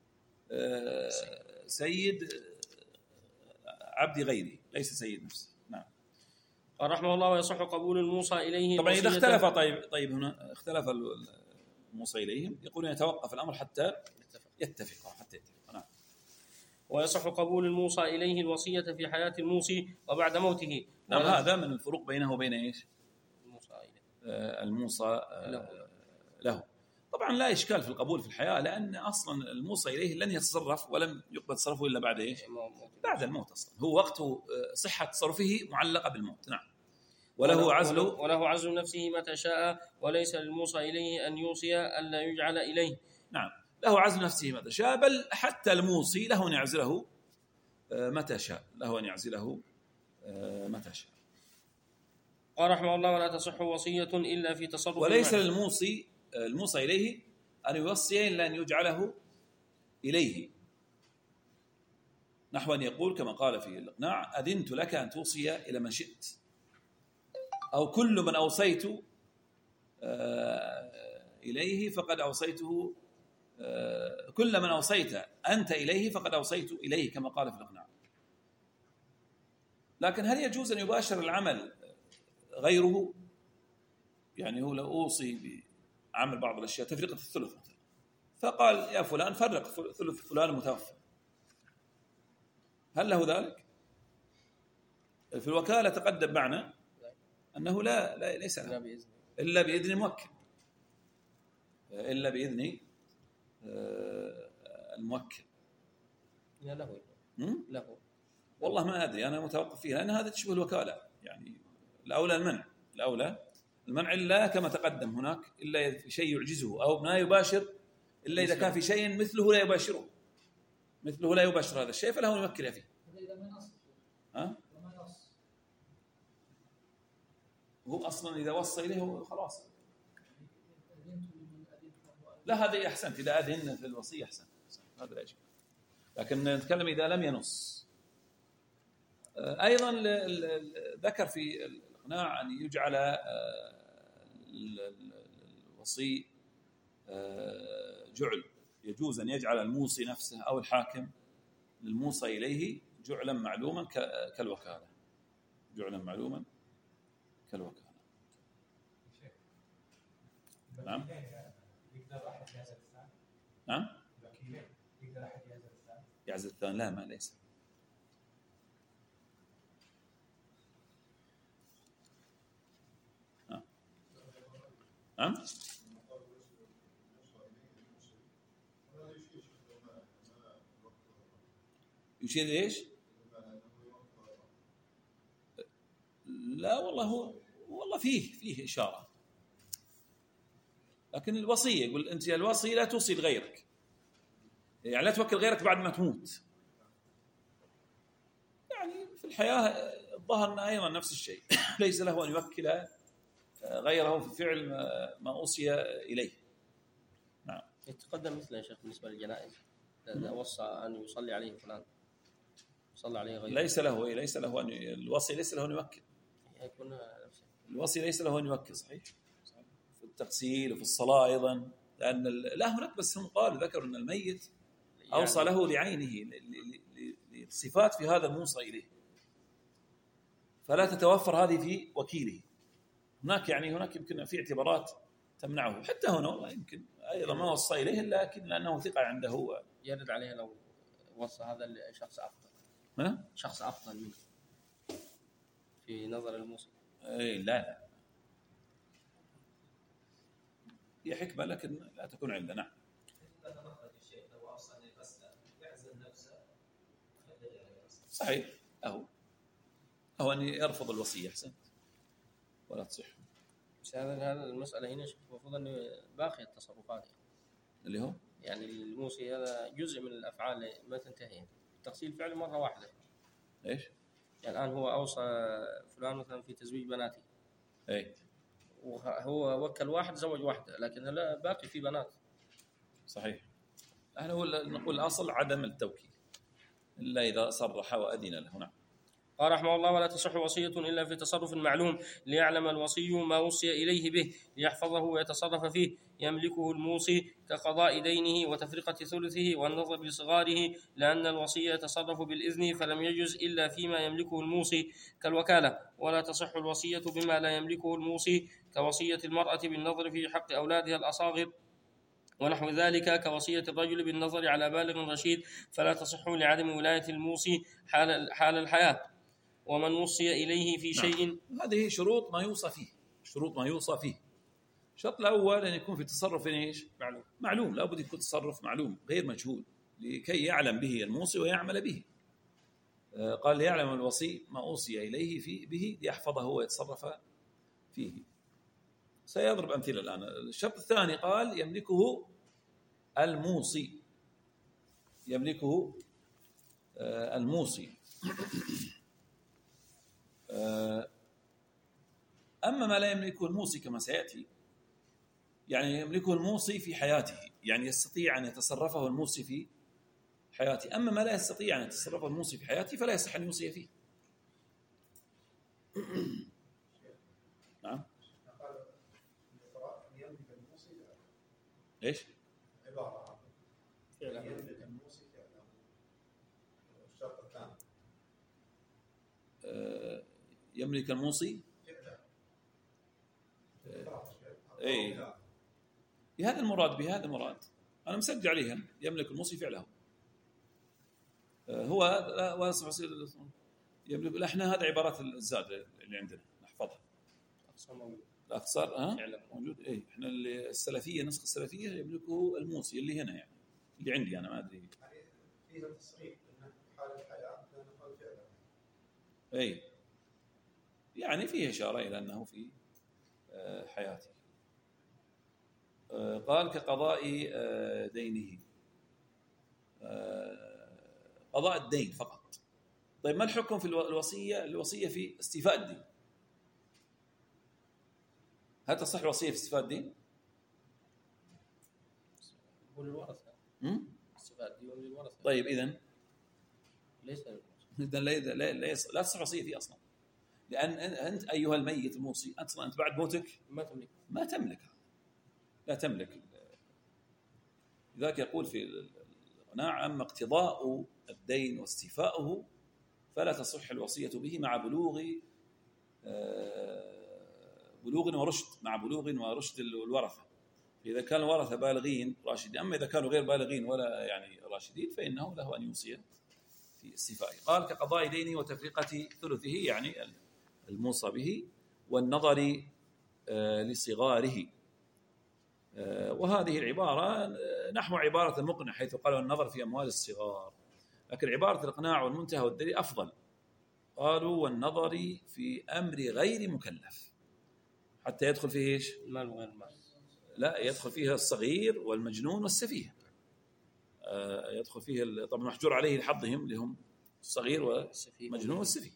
سيد عبد غيري ليس سيد نفسه. نعم. قال رحمه الله ويصح قبول الموصى إليه. طبعا إذا اختلف طيب طيب هنا اختلف الموصى إليهم يقولون يتوقف الأمر حتى يتفق حتى يتفق. نعم. ويصح قبول الموصى إليه الوصية في حياة الموصي وبعد موته. نعم هذا من الفروق بينه وبين إيش؟ الموصى إليه. آه الموصى آه له. له. طبعا لا إشكال في القبول في الحياة، لأن أصلا الموصى إليه لن يتصرف ولم يقبل تصرفه إلا بعد إيش؟ بعد الموت. أصلا هو وقته صحة تصرفه معلقة بالموت. نعم. وله عزل وله عزل نفسه متى شاء، وليس للموصى إليه أن يوصي ألا يجعل إليه. نعم له عزل نفسه متى شاء، بل حتى الموصي له أن يعزله متى شاء، له أن يعزله متى شاء. قال رحمه الله ولا تصح وصية إلا في تصرف. وليس للموصي الموصى إليه أن يوصي إلا أن يجعله إليه، نحو أن يقول كما قال في الإقناع أذنت لك أن توصي إلى من شئت، أو كل من أوصيت إليه فقد أوصيته، كل من أوصيت أنت إليه فقد أوصيت إليه كما قال في الإقناع. لكن هل يجوز أن يباشر العمل غيره؟ يعني هو لو أوصي بعمل بعض الأشياء تفرقة الثلث مثلا، فقال يا فلان فرق ثلث فلان المتوفى، هل له ذلك؟ في الوكالة تقدم معنا أنه لا, لا ليس له إلا بإذن الموكل، إلا بإذن الموكل. لا له له والله ما أدري، أنا متوقف فيه لأن هذا تشبه الوكالة، يعني الأولى المنع، الأولى المنع إلا كما تقدم هناك إلا في شيء يعجزه أو ما يباشر، إلا إذا كان في شيء مثله لا يباشره، مثله لا يباشر هذا الشيء فله يمكن فيه. ها؟ هو أصلا إذا وصى إليه خلاص. لا هذا أحسنت، إذا أذن في الوصية أحسن، هذا لا إشكال. لكن نتكلم إذا لم ينص. أيضا ذكر في الإقناع أن يجعل الوصي جعل، يجوز أن يجعل الموصي نفسه أو الحاكم للموصى إليه جعلا معلوما كالوكالة، جعلا معلوما كالوكالة. نعم نعم يعزل الثاني، لا ما ليس. نعم نعم يشير ايش؟ لا والله هو والله فيه فيه إشارة، لكن الوصية يقول أنت الوصي لا توصي لغيرك، يعني لا توكل غيرك بعد ما تموت. يعني في الحياة الظهر أنه أيضا نفس الشيء ليس له أن يوكل غيره في فعل ما أوصي إليه. نعم. يتقدم مثل يا شيخ بالنسبة للجنائز، إذا وصى أن يصلي عليه فلان صلى عليه غيره ليس له ليس له أن الوصي ليس له أن يوكل. يكون نفسه. الوصي ليس له أن يوكل. صحيح. في التغسيل وفي الصلاة أيضا، لأن لا هناك بس هم قالوا ذكروا أن الميت أوصى يعني له لعينه للصفات في هذا الموصى إليه، فلا تتوفر هذه في وكيله. هناك يعني هناك يمكن في اعتبارات تمنعه. حتى هنا والله يمكن أيضا ما وصى إليه لكن لأنه ثقة عنده هو يرد عليه لو وصى هذا الشخص أفضل. ها؟ شخص أفضل منه في نظر الموصي. أي لا لا هي حكمة لكن لا تكون عندنا. نعم. صحيح. أهو أو أن يرفض الوصية أحسن ولا تصح. بس هذا هذا المسألة هنا المفروض أن باقي التصرفات اللي هو يعني الموصي هذا جزء من الأفعال ما تنتهي. التغسيل فعل مرة واحدة. إيش؟ يعني الآن هو أوصى فلان مثلا في تزويج بناته. إيه. وهو وكل واحد زوج واحدة لكن لا باقي في بنات. صحيح. احنا نقول الأصل عدم التوكيل إلا إذا صرح وأذن له. نعم. قال رحمه الله: ولا تصح وصية إلا في تصرف معلوم ليعلم الوصي ما وصي إليه به ليحفظه ويتصرف فيه يملكه الموصي كقضاء دينه وتفرقة ثلثه والنظر لصغاره، لأن الوصي يتصرف بالإذن فلم يجز إلا فيما يملكه الموصي كالوكالة. ولا تصح الوصية بما لا يملكه الموصي كوصية المرأة بالنظر في حق أولادها الأصاغر ونحو ذلك، كوصية الرجل بالنظر على بالغ رشيد، فلا تصح لعدم ولاية الموصي حال حال الحياة. ومن وصي إليه في شيء. نعم. هذه شروط ما يوصى فيه. شروط ما يوصى فيه. الشرط الأول أن يكون في تصرف إيش؟ معلوم. معلوم. لا بد يكون تصرف معلوم غير مجهول لكي يعلم به الموصي ويعمل به. قال ليعلم الوصي ما أوصي إليه فيه به ليحفظه ويتصرف فيه. سيضرب أمثلة الآن. الشرط الثاني قال يملكه الموصي. يملكه الموصي. أما ما لا يملكه الموصي كما سيأتي يعني يملكه الموصي في حياته، يعني يستطيع أن يتصرفه الموصي في حياته. أما ما لا يستطيع أن يتصرفه الموصي في حياته فلا يصح أن يوصي فيه. نعم. إيش؟ عبارة عن يملك الموصي فعله. الشرط الثاني يملك الموصي اي بهذا المراد بهذا المراد انا مسجل عليها. يملك الموصي فعله هو ولا يصير يملك. احنا هذا عبارات الزاد اللي عندنا نحفظها. الاختصار ها موجود. اي احنا السلفيه نسخه السلفيه يملكه الموصي اللي هنا يعني اللي عندي انا ما ادري يعني فيها تصريح انه حال الحياه نقول فعله. اي يعني فيه اشاره الى انه في حياته. قال كقضاء دينه. قضاء الدين فقط. طيب ما الحكم في الوصيه؟ الوصيه في استيفاء الدين. هل تصح الوصيه في استيفاء الدين؟ يقول الورثه. استيفاء الدين للورثه. طيب اذا ليس اذا لا لا لا لا تصح الوصيه فيه اصلا، لان انت ايها الميت الموصي اصلا انت بعد موتك ما تملك ما تملك لا تملك. لذلك يقول في القناع: أما اقتضاء الدين واستيفاؤه فلا تصح الوصية به مع بلوغ بلوغ ورشد مع بلوغ ورشد الورثة. إذا كان الورثة بالغين راشدين. أما إذا كانوا غير بالغين ولا يعني راشدين فإنه له أن يوصي في استيفائه. قال كقضاء دينه وتفرقة ثلثه يعني الموصى به والنظر لصغاره. وهذه العبارة نحو عبارة المقنع حيث قال والنظر في أموال الصغار، لكن عبارة الإقناع والمنتهى والدليل أفضل. قالوا والنظر في أمر غير مكلف حتى يدخل فيه إيش؟ المال وغير المال. لا يدخل فيها الصغير والمجنون والسفيه. يدخل فيه طبعا محجور عليه لحظهم اللي هم الصغير والمجنون والسفيه.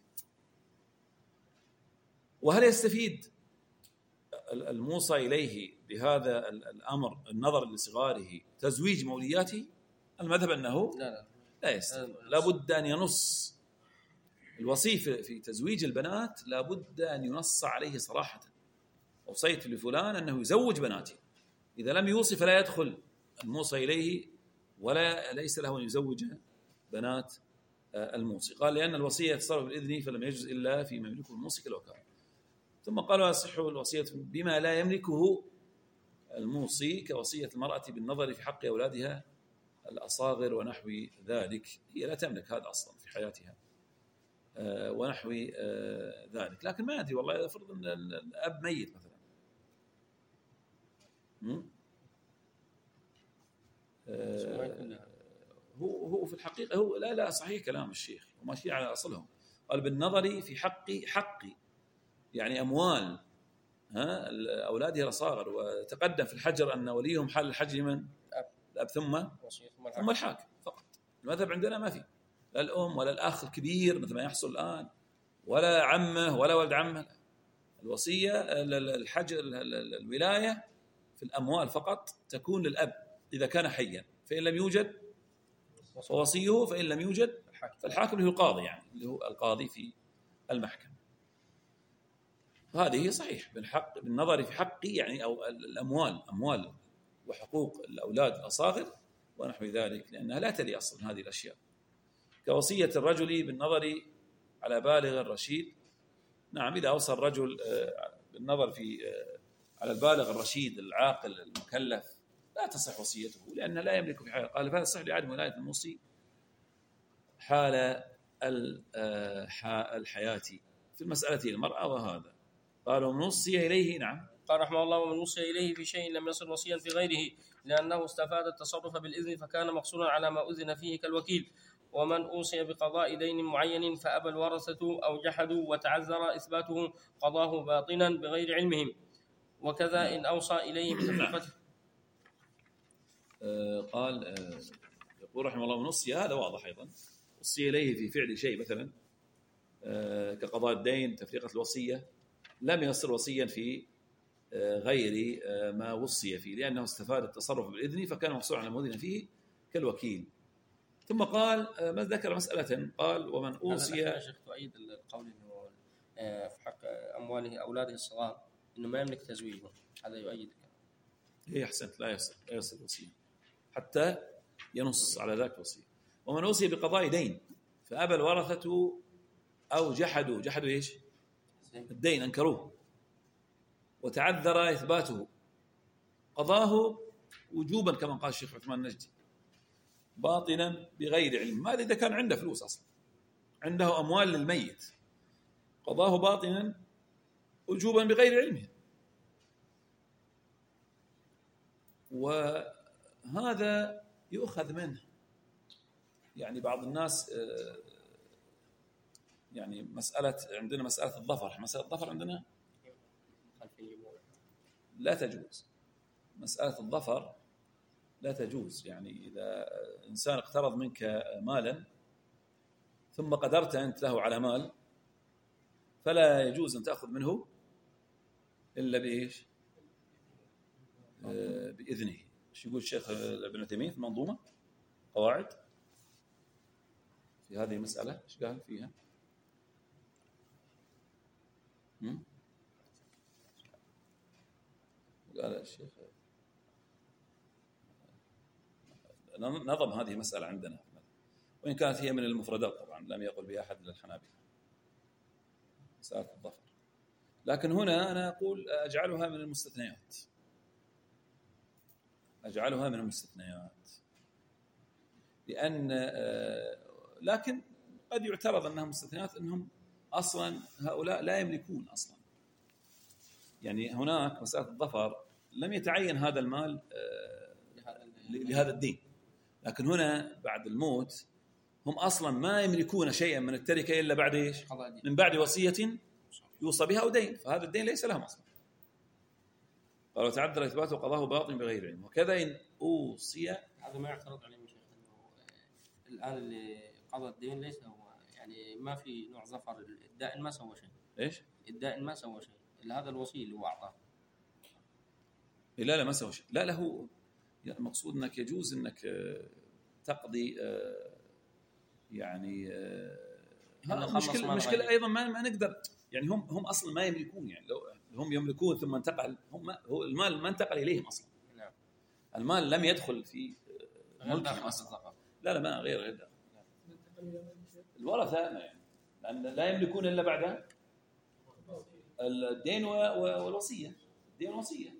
وهل يستفيد الموصى إليه بهذا الأمر النظر لصغاره تزويج مولياته؟ المذهب أنه لا لا لا يستفيد. لابد أن ينص الوصي في تزويج البنات، لابد أن ينص عليه صراحة: وصيت لفلان أنه يزوج بناتي. إذا لم يوصي فلا يدخل الموصى إليه ولا ليس له أن يزوج بنات الموصي. قال لأن الوصية يتصرف بالإذن فلم يجوز إلا فيما يملكه الموصي كالوكالة. ثم قالوا يصح الوصية بما لا يملكه الموصي كوصية المرأة بالنظر في حق أولادها الأصاغر ونحو ذلك. هي لا تملك هذا أصلا في حياتها ونحو ذلك. لكن ما أدري والله، فرض أن الأب ميت مثلا، هو هو في الحقيقة هو لا لا صحيح كلام الشيخ وماشي على أصلهم. قال بالنظر في حقي حقي يعني أموال ها أولادها الأصاغر. وتقدم في الحجر أن وليهم حال الحجر من الأب ثم ثم الحاكم فقط. المذهب عندنا ما في لا الأم ولا الأخ الكبير مثل ما يحصل الآن، ولا عمه ولا ولد عمه. الوصية الحجر الولاية في الأموال فقط تكون للأب إذا كان حيا، فإن لم يوجد فوصيه، فإن لم يوجد فالحاكم اللي هو القاضي، يعني اللي هو القاضي في المحكمة. هذه صحيح بالحق بالنظر في حقي يعني أو الأموال أموال وحقوق الأولاد الأصاغر ونحو ذلك، لأنها لا تلي أصلا هذه الأشياء. كوصية الرجل بالنظر على بالغ الرشيد. نعم إذا أوصى الرجل بالنظر في على البالغ الرشيد العاقل المكلف لا تصح وصيته لأنه لا يملك في حال. قال فهذا صح لعدم ولاية الموصي حال الحياة في المسألة المرأة. وهذا قالوا من وصي إليه. نعم قال رحمه الله: ومن وصي إليه في شيء لم يصل وصيا في غيره لأنه استفاد التصرف بالإذن فكان مقصورا على ما أذن فيه كالوكيل. ومن أوصي بقضاء دين معين فأبى الورثة أو جحدوا وتعذر إثباته قضاه باطنا بغير علمهم، وكذا إن أوصى إليه بتفرقته. آه قال آه يقول رحمه الله: من وصي، هذا واضح أيضا، وصي إليه في فعل شيء مثلا آه كقضاء الدين تفريقة الوصية، لم يصل وصيا في آه غير آه ما وصي فيه لأنه استفاد التصرف بالإذن فكان مقصورا على ما أذن فيه كالوكيل. ثم قال ما ذكر مسألة قال: ومن أوصي. هذا شيخ تؤيد القول إنه في حق أمواله أولاده الصغار إنه ما يملك تزويجهم، هذا يؤيد. إيه أحسنت، لا يصل لا يصل وصية حتى ينص على ذاك وصية. ومن أوصي بقضاء دين فأبى الورثة أو جحدوا جحدوا إيش؟ الدين، أنكروه وتعذر إثباته قضاه وجوبا كما قال الشيخ عثمان النجدي باطنا بغير علم. ماذا إذا كان عنده فلوس أصلا، عنده أموال للميت، قضاه باطنا وجوبا بغير علمه. وهذا يؤخذ منه يعني بعض الناس يعني مسألة عندنا مسألة الظفر، مسألة الظفر عندنا لا تجوز. مسألة الظفر لا تجوز، يعني إذا إنسان اقترض منك مالا ثم قدرت أنت له على مال فلا يجوز أن تأخذ منه إلا بإيش؟ آه بإذنه. ايش يقول الشيخ ابن تيمية في المنظومة قواعد في هذه المسألة؟ ايش قال فيها؟ هم؟ قال الشيخ نظم هذه المسألة عندنا، وإن كانت هي من المفردات طبعا لم يقل بها أحد للحنابلة مسألة الظفر، لكن هنا أنا أقول أجعلها من المستثنيات، أجعلها من المستثنيات لأن لكن قد يعترض أنها مستثنيات أنهم أصلا هؤلاء لا يملكون أصلا. يعني هناك مسألة الظفر لم يتعين هذا المال لهذا الدين، لكن هنا بعد الموت هم أصلا ما يملكون شيئا من التركة إلا بعد إيش؟ من بعد وصية يوصى بها أو دين، فهذا الدين ليس لهم أصلا. قالوا تعذر إثباته قضاه باطن بغير علم، وكذا إن أوصي. هذا ما يعترض عليه شيخ الآن اللي قضى الدين ليس هو يعني ما في نوع ظفر، الدائن ما سوى شيء. ايش؟ الدائن ما سوى شيء، هذا الوصي اللي هو أعطاه. لا لا ما سوى شيء، لا له المقصود انك يجوز انك تقضي يعني مشكله مشكله ايضا ما ما نقدر يعني هم هم اصلا ما يملكون، يعني لو هم يملكون ثم انتقل هم هو المال ما انتقل اليهم اصلا. نعم. المال لم يدخل في ملكهم اصلا. لا لا ما غير غير الورثه يعني لان لا يملكون الا بعد الدين والوصيه، الدين والوصيه.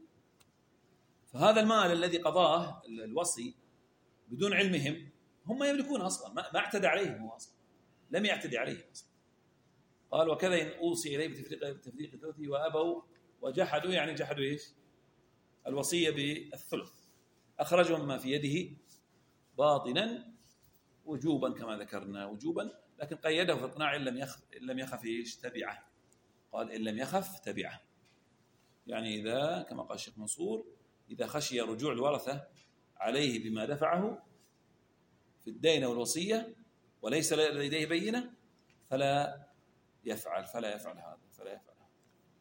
فهذا المال الذي قضاه الوصي بدون علمهم هم يملكون اصلا، ما اعتدى عليهم هو اصلا، لم يعتدي عليهم اصلا. قال وكذا ان اوصي اليه بتفريق بتفريق ثلثه وابوا وجحدوا، يعني جحدوا ايش؟ الوصيه بالثلث، اخرجوا مما في يده باطنا وجوبا كما ذكرنا وجوبا، لكن قيده في اقناع ان لم يخف ان لم يخف ايش؟ تبعه. قال ان لم يخف تبعه، يعني اذا كما قال الشيخ منصور إذا خشي رجوع الورثة عليه بما دفعه في الدين والوصية وليس لديه بينة فلا يفعل فلا يفعل هذا فلا يفعل هذا.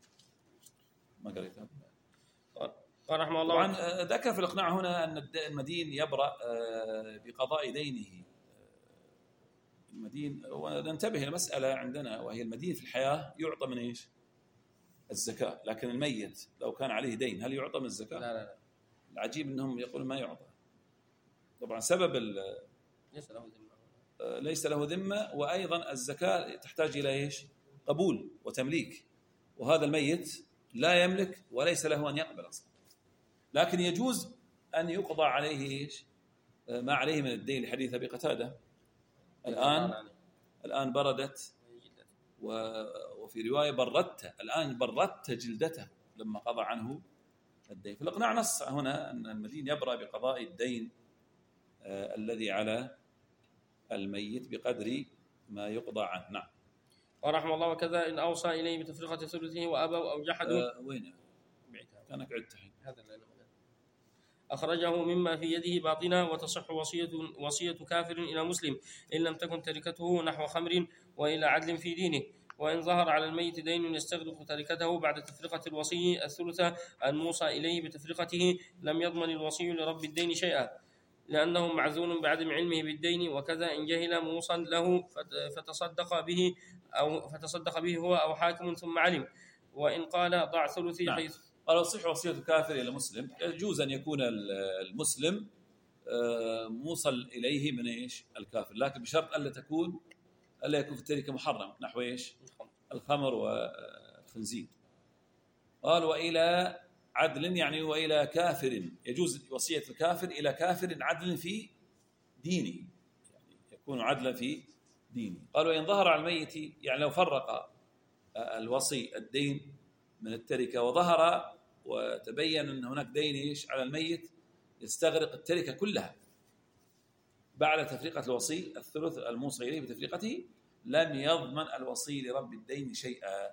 ما قريتها. قال رحمه الله. طبعا ذكر في الإقناع هنا أن المدين يبرأ بقضاء دينه. المدين، وننتبه إلى مسألة عندنا وهي المدين في الحياة يعطى من إيش؟ الزكاة، لكن الميت لو كان عليه دين هل يعطى من الزكاة؟ لا لا لا. العجيب أنهم يقولون ما يعطى. طبعا سبب ليس له ذمة، ليس له ذمة، وأيضا الزكاة تحتاج إلى إيش؟ قبول وتمليك، وهذا الميت لا يملك وليس له أن يقبل أصلا. لكن يجوز أن يقضى عليه إيش؟ ما عليه من الدين لحديث أبي قتادة. الآن الآن بردت وفي رواية بردت، الآن بردت جلدته لما قضى عنه الدين. في الإقناع نص هنا أن المدين يبرأ بقضاء الدين آه الذي على الميت بقدر ما يقضى عنه. نعم. ورحمه الله. وكذا إن أوصى إليه بتفرقة ثلثه وأبوا أو جحدوا. آه وين كانك عدت الحين؟ هذا اللي أخرجه مما في يده باطنا، وتصح وصية وصية كافر إلى مسلم إن لم تكن تركته نحو خمر وإلى عدل في دينه. وإن ظهر على الميت دين يستغرق تركته بعد تفرقة الوصي الثلثة الموصى إليه بتفرقته لم يضمن الوصي لرب الدين شيئا، لأنه معذور بعدم علمه بالدين. وكذا إن جهل موصى له فتصدق به أو فتصدق به هو أو حاكم ثم علم. وإن قال ضع ثلثي نعم. حيث قال صح وصية كافر إلى مسلم، يجوز أن يكون المسلم موصل إليه من إيش؟ الكافر، لكن بشرط ألا تكون ألا يكون في التركة محرم نحو إيش؟ الخمر والخنزير. قال وإلى عدل، يعني وإلى كافر، يجوز وصية الكافر إلى كافر عدل في دينه، يعني يكون عدلا في دينه. قال وإن ظهر على الميت، يعني لو فرق الوصي الدين من التركة وظهر وتبين أن هناك دين إيش على الميت يستغرق التركة كلها بعد تفرقة الوصي الثلث الموصى إليه بتفرقته، لم يضمن الوصي لرب الدين شيئا.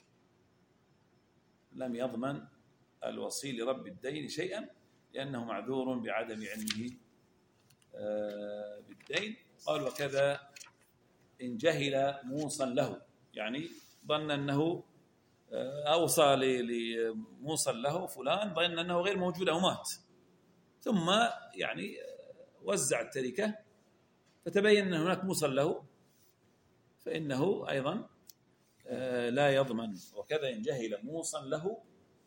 لم يضمن الوصي لرب الدين شيئا لأنه معذور بعدم علمه بالدين. قال وكذا إن جهل موصى له، يعني ظن أنه أوصى لموصى له فلان، ظن أنه غير موجود أو مات، ثم يعني وزع التركة فتبين أن هناك موصى له، فإنه أيضا لا يضمن. وكذا إن جهل موصى له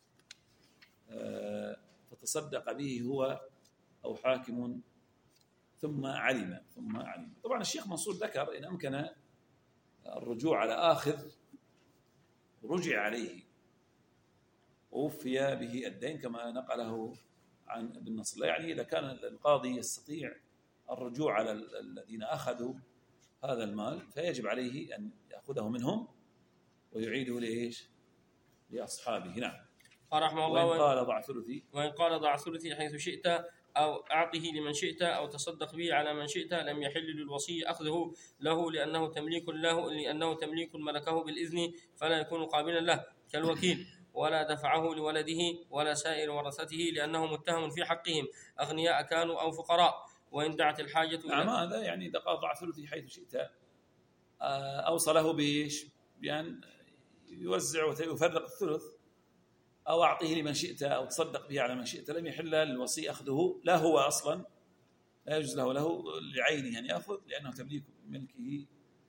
فتصدق به هو أو حاكم ثم علم ثم علم. طبعا الشيخ منصور ذكر إن أمكن الرجوع على آخذ رجع عليه ووفي به الدين كما نقله عن ابن نصر، يعني إذا كان القاضي يستطيع الرجوع على الذين أخذوا هذا المال فيجب عليه أن يأخذه منهم ويعيده لإيش؟ لأصحابه. نعم. رحمه الله. وإن قال ضع ثلثي وإن قال ضع ثلثي حيث شئت أو أعطه لمن شئت أو تصدق به على من شئت لم يحل للوصي أخذه له، لأنه تمليك له لأنه تمليك ملكه بالإذن فلا يكون قابلا له كالوكيل، ولا دفعه لولده ولا سائر ورثته، لأنه متهم في حقهم أغنياء كانوا أو فقراء. وإن دعت الحاجة إلى نعم هذا يعني إذا قاطع ثلثي حيث شئت أوصله بإيش؟ بأن يوزع ويفرق الثلث أو أعطيه لمن شئت أو تصدق به على من شئت. لم يحل للوصي أخذه، لا هو أصلا لا يجوز له له لعينه أن يأخذ، لأنه تمليك ملكه،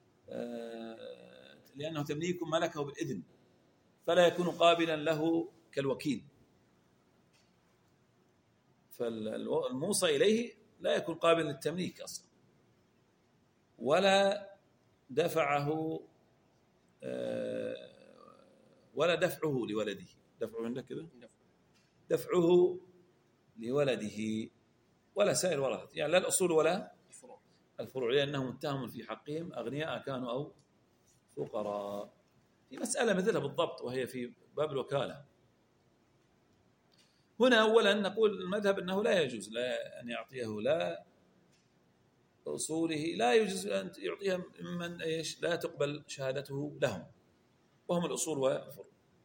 لأنه تمليك ملكه بالإذن، فلا يكون قابلا له كالوكيل. فالموصى إليه لا يكون قابل للتمليك أصلا، ولا دفعه ولا دفعه لولده. دفعه عندك كذا؟ دفعه لولده ولا سائر ورثة، يعني لا الأصول ولا الفروع، لأنهم متهم في حقهم أغنياء كانوا أو فقراء. في مسألة مثلها بالضبط وهي في باب الوكالة. هنا أولا نقول المذهب أنه لا يجوز لا أن يعطيه لا أصوله، لا يجوز أن يعطيهم ممن إيش لا تقبل شهادته لهم، وهم الأصول والفروع.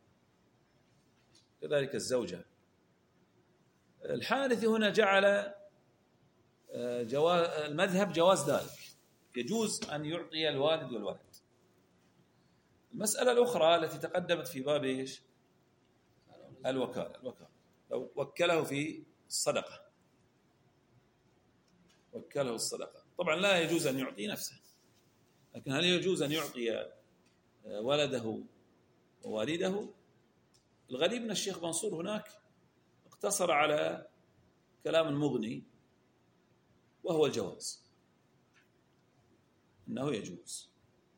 كذلك الزوجة. الحارث هنا جعل جواز المذهب جواز ذلك، يجوز أن يعطي الوالد والولد. المسألة الأخرى التي تقدمت في باب إيش الوكالة، الوكالة لو وكله في الصدقة، وكله الصدقة، طبعا لا يجوز أن يعطي نفسه، لكن هل يجوز أن يعطي ولده ووالده؟ الغريب من الشيخ منصور هناك اقتصر على كلام المغني وهو الجواز، أنه يجوز.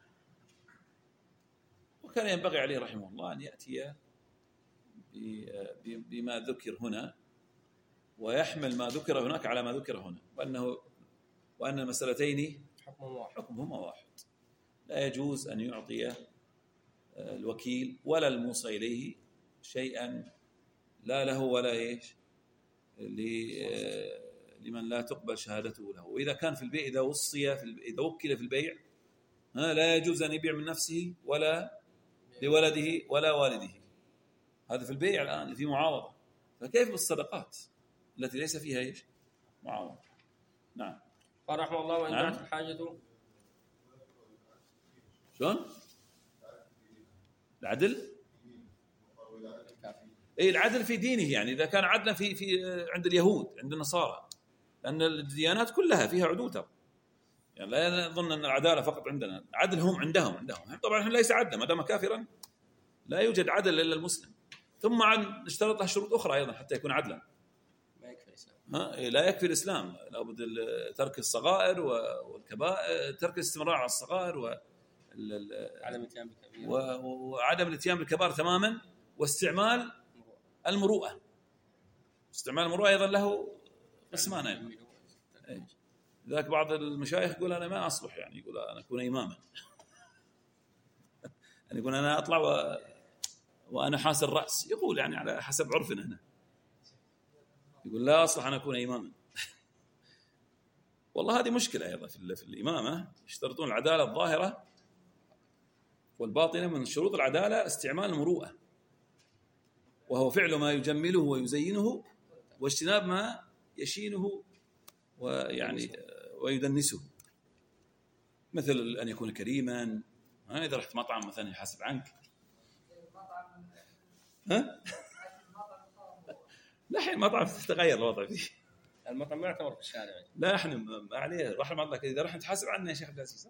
وكان ينبغي عليه رحمه الله أن يأتي بما ذكر هنا ويحمل ما ذكر هناك على ما ذكر هنا، وأنه وأن المسألتين حكمهما واحد. لا يجوز أن يعطي الوكيل ولا الموصى إليه شيئا لا له ولا إيش لمن لا تقبل شهادته له. وإذا كان في البيع، إذا وصي في إذا وكل في البيع ها لا يجوز أن يبيع من نفسه ولا لولده ولا والده. هذا في البيع الآن في معاوضة، فكيف بالصدقات التي ليس فيها إيش معاوضة؟ نعم. قال رحمه الله وإن نعم. دعت الحاجة. شلون؟ العدل؟ اي العدل في دينه، يعني اذا كان عدلا في في عند اليهود عند النصارى، لان الديانات كلها فيها عدول ترى، يعني لا نظن ان العداله فقط عندنا، العدل هم عندهم عندهم طبعا احنا ليس عدلا، ما دام كافرا لا يوجد عدل الا المسلم. ثم عن نشترط له شروط اخرى ايضا حتى يكون عدلا. ما يكفي الإسلام. ها لا يكفي الاسلام، لابد ترك الصغائر والكبائر، ترك الاستمرار على الصغائر و عدم الاتيان بالكبير وعدم الاتيان بالكبار تماما، واستعمال المروءة. استعمال المروءة أيضا له قسمان أيضا. ذاك بعض المشايخ يقول أنا ما أصلح، يعني يقول أنا أكون إماما يعني يقول أنا أطلع و... وأنا حاس الرأس، يقول يعني على حسب عرفنا هنا، يقول لا أصلح أن أكون إماما والله هذه مشكلة أيضا في, في الإمامة، يشترطون العدالة الظاهرة والباطنة. من شروط العدالة استعمال المروءة، وهو فعل ما يجمله ويزينه، واجتناب ما يشينه ويعني ويدنسه، مثل أن يكون كريما. إذا رحت مطعم مثلا يحاسب عنك، ها؟ لا حين مطعم تتغير الوضع فيه، المطعم ما يعتبر في الشارع. لا احنا ما عليه رحمة الله، إذا رحت تحاسب عنا يا شيخ عبد العزيز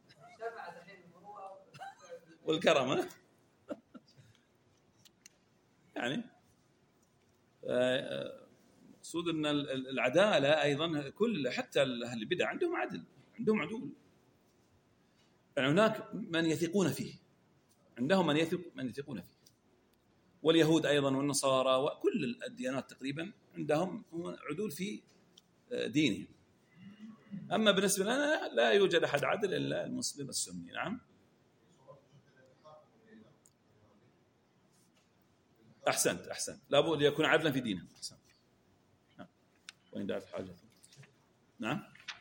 والكرم يعني. مقصود أن العدالة أيضا كل حتى أهل البدع عندهم عدل، عندهم عدول، يعني هناك من يثقون فيه، عندهم من يثق من يثقون فيه. واليهود أيضا والنصارى وكل الديانات تقريبا عندهم عدول في دينهم. أما بالنسبة لنا لا يوجد أحد عدل إلا المسلم السني. نعم. أحسنت أحسنت، لابد يكون عدلا في دينه. أحسنت. نعم. وإن دعت حاجة. نعم.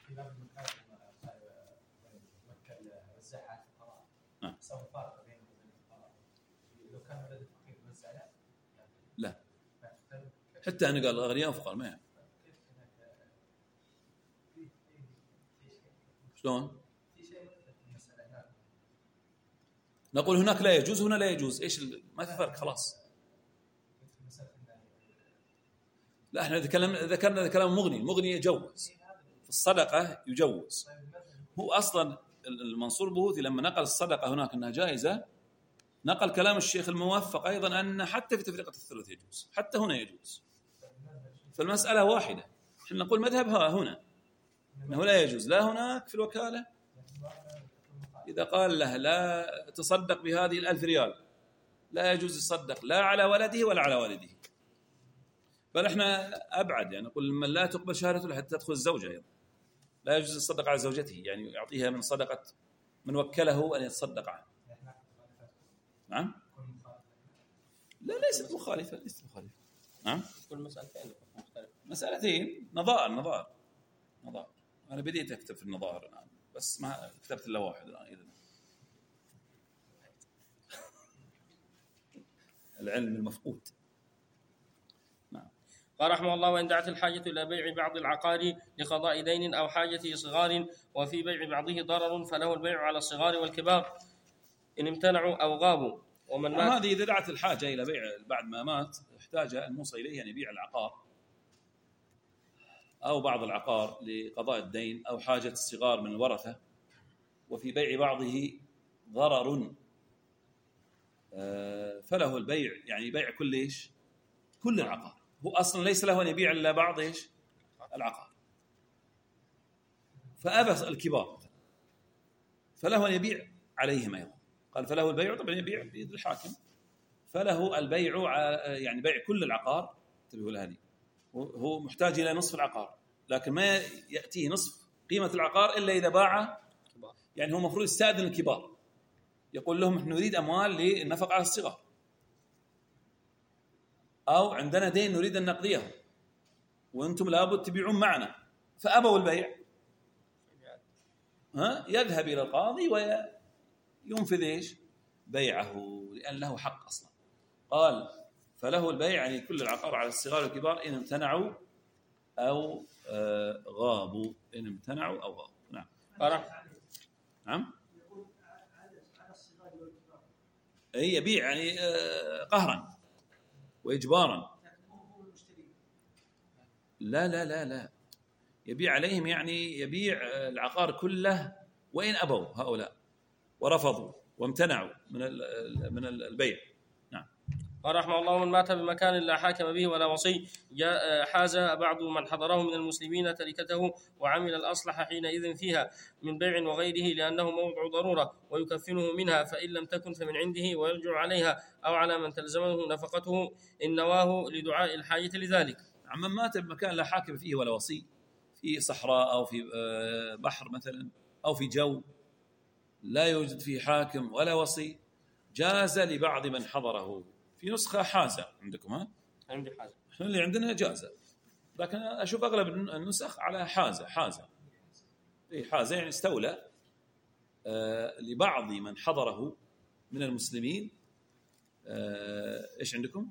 نعم. لا حتى أنا قال أغنياء وفقراء ما يعني. شلون؟ نقول هناك لا يجوز هنا لا يجوز، ايش ال... ما في فرق خلاص. لا احنا ذكرنا ذكرنا كلام مغني، المغني يجوز في الصدقه يجوز. هو اصلا المنصور بوذي لما نقل الصدقه هناك انها جائزه نقل كلام الشيخ الموفق ايضا ان حتى في تفرقه الثلث يجوز، حتى هنا يجوز. فالمساله واحده، احنا نقول مذهبها هنا انه لا يجوز لا هناك في الوكاله إذا قال له لا تصدق بهذه الألف ريال لا يجوز يصدق لا على ولده ولا على والده، بل إحنا أبعد يعني نقول من لا تقبل شهادته حتى تدخل الزوجة أيضا لا يجوز يصدق على زوجته، يعني يعطيها من صدقة من وكله أن يتصدق عنه. نعم لا ليست مخالفة ليست مخالفة. نعم كل مسألتين مختلفة، مسألتين نظائر نظائر نظائر. أنا بديت أكتب في النظائر الآن بس ما كتبت إلا واحد الآن. إذن العلم المفقود. نعم. قال رحمه الله: وإن دعت الحاجة إلى بيع بعض العقار لقضاء دين أو حاجة صغار وفي بيع بعضه ضرر فله البيع على الصغار والكبار إن امتنعوا أو غابوا. ومن مات هذه إذا دعت الحاجة إلى بيع بعد ما مات احتاج الموصى إليه أن يبيع العقار أو بعض العقار لقضاء الدين أو حاجة الصغار من الورثة وفي بيع بعضه ضرر فله البيع، يعني بيع كل إيش كل العقار. هو أصلا ليس له أن يبيع إلا بعض إيش العقار، فأبى الكبار فله أن يبيع عليهم أيضا. قال فله البيع، طبعا يبيع بيد الحاكم، فله البيع يعني بيع كل العقار. انتبهوا لهذه، هو محتاج إلى نصف العقار لكن ما يأتيه نصف قيمة العقار إلا إذا باع. يعني هو مفروض يستأذن الكبار يقول لهم نحن نريد أموال للنفقة على الصغار أو عندنا دين نريد أن نقضيه وأنتم لابد تبيعون معنا، فأبوا البيع ها يذهب إلى القاضي وينفذ إيش بيعه لأن له حق أصلا. قال فله البيع يعني كل العقار على الصغار والكبار إن امتنعوا أو آه غابوا إن امتنعوا أو غابوا. نعم نعم أي يبيع يعني آه قهرا وإجبارا. لا لا لا لا يبيع عليهم يعني يبيع العقار كله وإن أبوا هؤلاء ورفضوا وامتنعوا من من البيع. نعم. قال رحمه الله: من مات بمكان لا حاكم به ولا وصي حاز بعض من حضره من المسلمين تركته وعمل الأصلح حينئذ فيها من بيع وغيره لأنه موضع ضرورة ويكفنه منها، فإن لم تكن فمن عنده ويرجع عليها أو على من تلزمه نفقته إن نواه لدعاء الحاجة لذلك. من مات بمكان لا حاكم فيه ولا وصي، في صحراء أو في بحر مثلا أو في جو لا يوجد فيه حاكم ولا وصي، جاز لبعض من حضره. في نسخة حازة عندكم؟ ها عندي حازة، احنا اللي عندنا جازة، لكن أشوف أغلب النسخ على حازة. حازة إيه حازة يعني استولى آه لبعض من حضره من المسلمين. آه إيش عندكم؟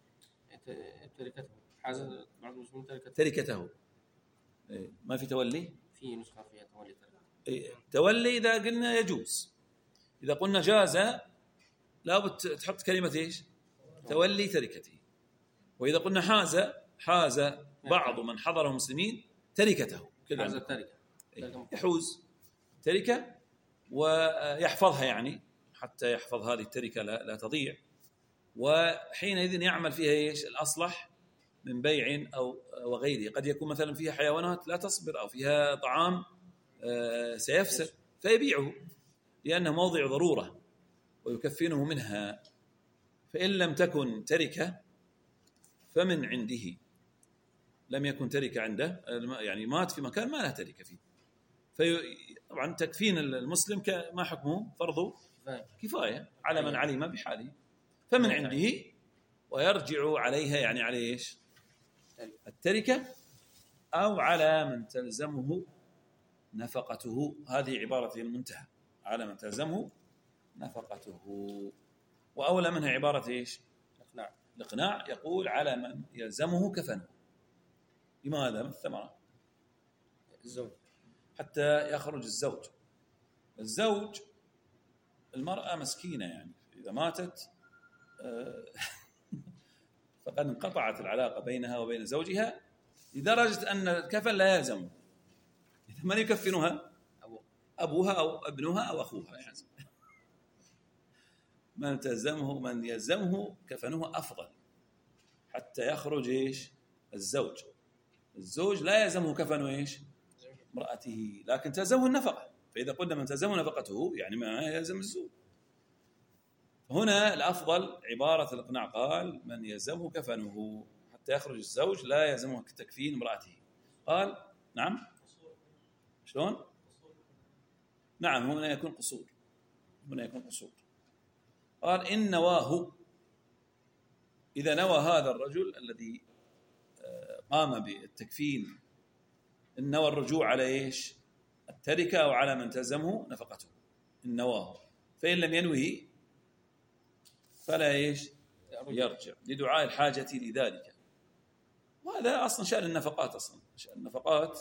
تركته. حازة بعض المسلمين تركته. تركته إيه ما في تولي؟ في نسخة فيها تولي تركته. إيه تولي إذا قلنا يجوز، إذا قلنا جازة لابد تحط كلمة إيش تولي تركته. وإذا قلنا حاز حاز بعض من حضره المسلمين تركته كذا حاز التركة يحوز تركة ويحفظها يعني حتى يحفظ هذه التركة لا, لا تضيع، وحينئذ يعمل فيها إيش الأصلح من بيع أو وغيره. قد يكون مثلا فيها حيوانات لا تصبر أو فيها طعام سيفسد فيبيعه لأنه موضع ضرورة ويكفنه منها. فإن لم تكن تركة فمن عنده، لم يكن تركة عنده يعني مات في مكان ما له تركة فيه، طبعا تكفين المسلم ما حكمه فرض كفاية على من علم بحاله، فمن عنده ويرجع عليها يعني على إيش التركة أو على من تلزمه نفقته. هذه عبارة المنتهى على من تلزمه نفقته. وأولى منها عبارة إيش الإقناع. الإقناع يقول على من يلزمه كفنه. لماذا؟ من الثمرة الزوج حتى يخرج الزوج. الزوج المرأة مسكينة، يعني إذا ماتت فقد انقطعت العلاقة بينها وبين زوجها لدرجة أن الكفن لا يلزمه. من يكفنها؟ أبوها أو ابنها أو أخوها، يعني من تلزمه من يلزمه كفنه أفضل حتى يخرج إيش؟ الزوج. الزوج لا يلزمه كفنه إيش؟ امرأته، لكن تلزمه النفقة. فإذا قلنا من تلزمه نفقته يعني ما يلزم الزوج. هنا الأفضل عبارة الإقناع، قال من يلزمه كفنه حتى يخرج الزوج لا يلزمه تكفين امرأته. قال نعم. شلون؟ نعم، هنا يكون قصور، هنا يكون قصور. قال إن نواه، إذا نوى هذا الرجل الذي قام بالتكفين إن نوى الرجوع على إيش؟ التركة أو على من تلزمه نفقته، إن نواه. فإن لم ينوه فلا إيش؟ يرجع لدعاء الحاجة لذلك. وهذا أصلا شأن النفقات، أصلا شأن النفقات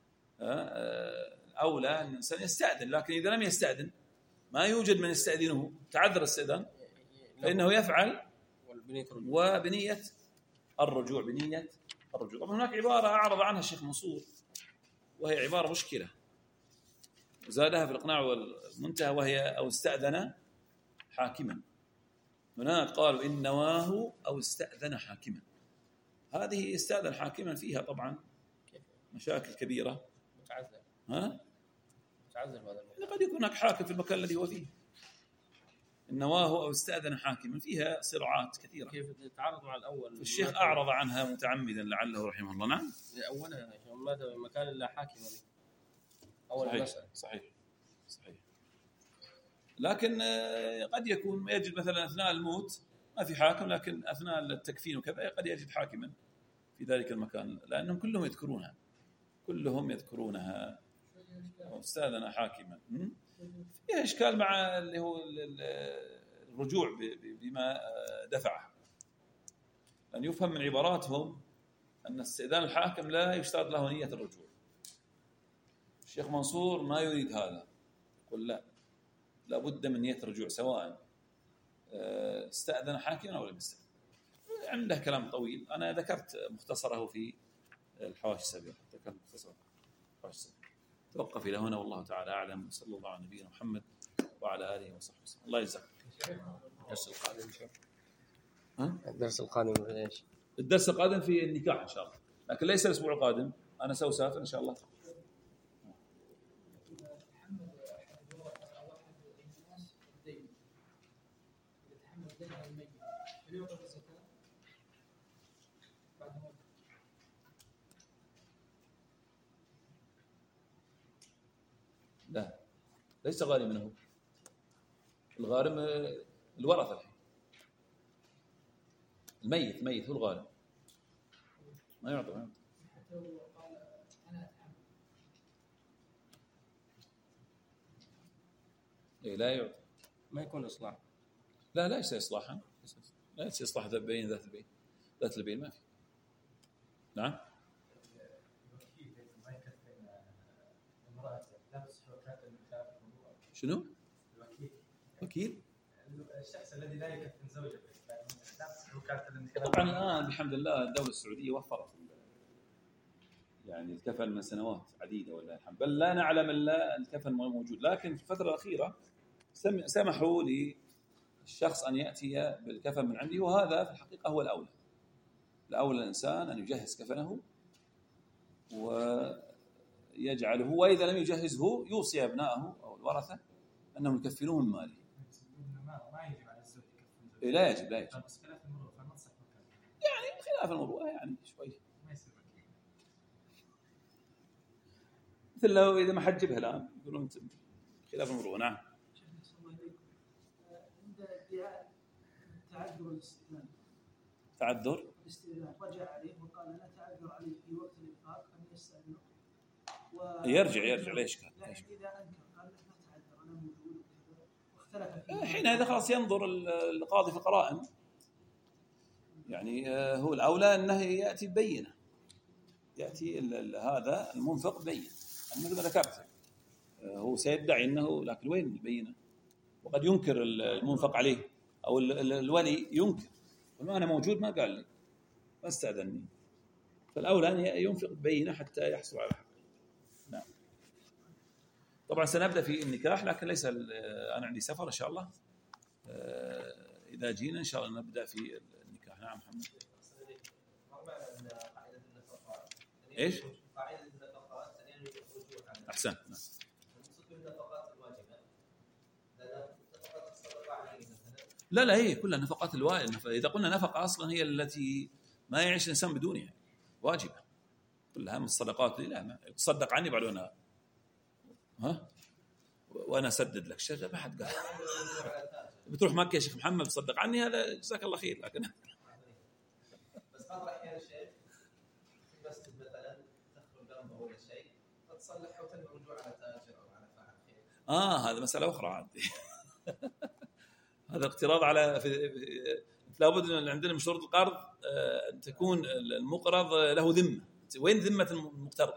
أولى أن الإنسان يستأذن، لكن إذا لم يستأذن ما يوجد من يستأذنه، تعذر الاستئذان، فإنه يفعل وبنية الرجوع، بنية الرجوع. طبعا هناك عبارة أعرض عنها الشيخ منصور وهي عبارة مشكلة وزادها في الإقناع والمنتهى، وهي أو استأذن حاكما. هناك قالوا إن نواه أو استأذن حاكما. هذه استأذن حاكما فيها طبعا مشاكل كبيرة. متعذر. ها؟ متعذر هذا المكان. قد يكون هناك حاكم في المكان الذي هو فيه. النواه أو استأذن حاكما فيها صراعات كثيرة. كيف تتعارض مع الأول؟ الشيخ أعرض عنها متعمدا لعله رحمه الله. نعم. أولا ماذا مكان لا حاكم به. أول صحيح. مسألة. صحيح. صحيح. لكن قد يكون يجد مثلا أثناء الموت ما في حاكم، لكن أثناء التكفين وكذا قد يجد حاكما في ذلك المكان، لأنهم كلهم يذكرونها كلهم يذكرونها استاذنا حاكما. فيها إشكال مع اللي هو الرجوع بما دفعه، أن يفهم من عباراتهم أن استئذان الحاكم لا يشترط له نية الرجوع. الشيخ منصور ما يريد هذا، يقول لا، لابد من نية الرجوع سواء استأذن حاكما أو لم يستأذن. عنده كلام طويل، أنا ذكرت مختصره في الحواشي السابقة، ذكرت مختصره الحواشي السابقة. توقف إلى هنا والله تعالى أعلم، وصلى الله على نبينا محمد وعلى آله وصحبه وسلم. الله يجزاك. الدرس القادم ها؟ الدرس القادم ايش؟ الدرس القادم في النكاح إن شاء الله، لكن ليس الأسبوع القادم، أنا سأسافر إن شاء الله. لا، ليس غارما هو، الغارم الورثة الحين، الميت ميت هو الغارم، ما يعطى ما يعطى. إيه لا يعطى، ما يكون إصلاح. لا ليس إصلاحا، لا ليس إصلاح بين ذات البين، ذات البين ما في. نعم. شنو؟ الوكيل. وكيل؟ الشخص الذي لا يكفن زوجته لا تصح وكالة الانتخاب. طبعا الآن الحمد لله الدولة السعودية وفرت يعني الكفن من سنوات عديدة والله الحمد، بل لا نعلم إلا الكفن موجود، لكن في الفترة الأخيرة سمحوا للشخص أن يأتي بالكفن من عنده، وهذا في الحقيقة هو الأولى. الأولى الإنسان أن يجهز كفنه ويجعله، وإذا لم يجهزه يوصي أبنائه أو الورثة أنهم يكفنوه من ماله. ما يجب على الزوج يكفن زوجته. لا يجب لا يجب. بس خلاف المروءة فما تصح وكالة. يعني خلاف المروءة يعني شوي. ما يصير وكيل. مثل لو إذا ما حجبها الآن يقولون خلاف المروءة. نعم. عند ادعاء تعذر الاستئذان تعذر الاستئذان رجع عليه وقال انا تعذر علي في وقت الانفاق ان يستأذنه يرجع يرجع ليش كان؟ لكن اذا انكر قال لا تعذر انا موجود وكذا واختلف فيه. حين هذا خلاص ينظر القاضي في القرائن، يعني هو الأولى أنه يأتي ببينة، يأتي هذا المنفق بين أنا مثل ما ذكرت هو سيدعي أنه، لكن وين البينة؟ وقد ينكر المنفق عليه أو الولي ينكر، فما أنا موجود ما قال لي ما استأذنني، فالأولى أن ينفق بينة حتى يحصل على حق. نعم. طبعا سنبدأ في النكاح، لكن ليس أنا عندي سفر إن شاء الله، إذا جينا إن شاء الله نبدأ في النكاح. نعم محمد. إيش؟ أحسن. نعم. لا لا هي كلها نفقات الواجبة. إذا قلنا نفقة أصلا هي التي ما يعيش الإنسان بدونها، واجبة كلها من الصدقات. لا ما تصدق عني بعد وانا ها وانا اسدد لك شيء ما حد قال. بتروح مكة يا شيخ محمد تصدق عني، هذا جزاك الله خير. لكن بس بعض الأحيان الشيء بس مثلا تدخل جنبه ولا شيء تصلحها وتنوي الرجوع على تاجر أو على فاعل خير. آه هذا مسألة أخرى عاد. هذا اقتراض على في... لابد أن عندنا من شروط القرض أن تكون المقرض له ذمة. وين ذمة المقترض؟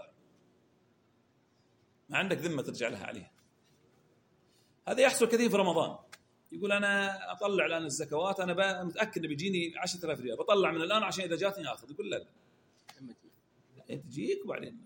ما عندك ذمة ترجع لها عليها. هذا يحصل كثير في رمضان. يقول أنا أطلع الآن الزكوات، أنا متأكد بيجيني عشرة آلاف ريال، بطلع من الآن عشان إذا جاتني آخذ. يقول لا لا أنت تجيك وبعدين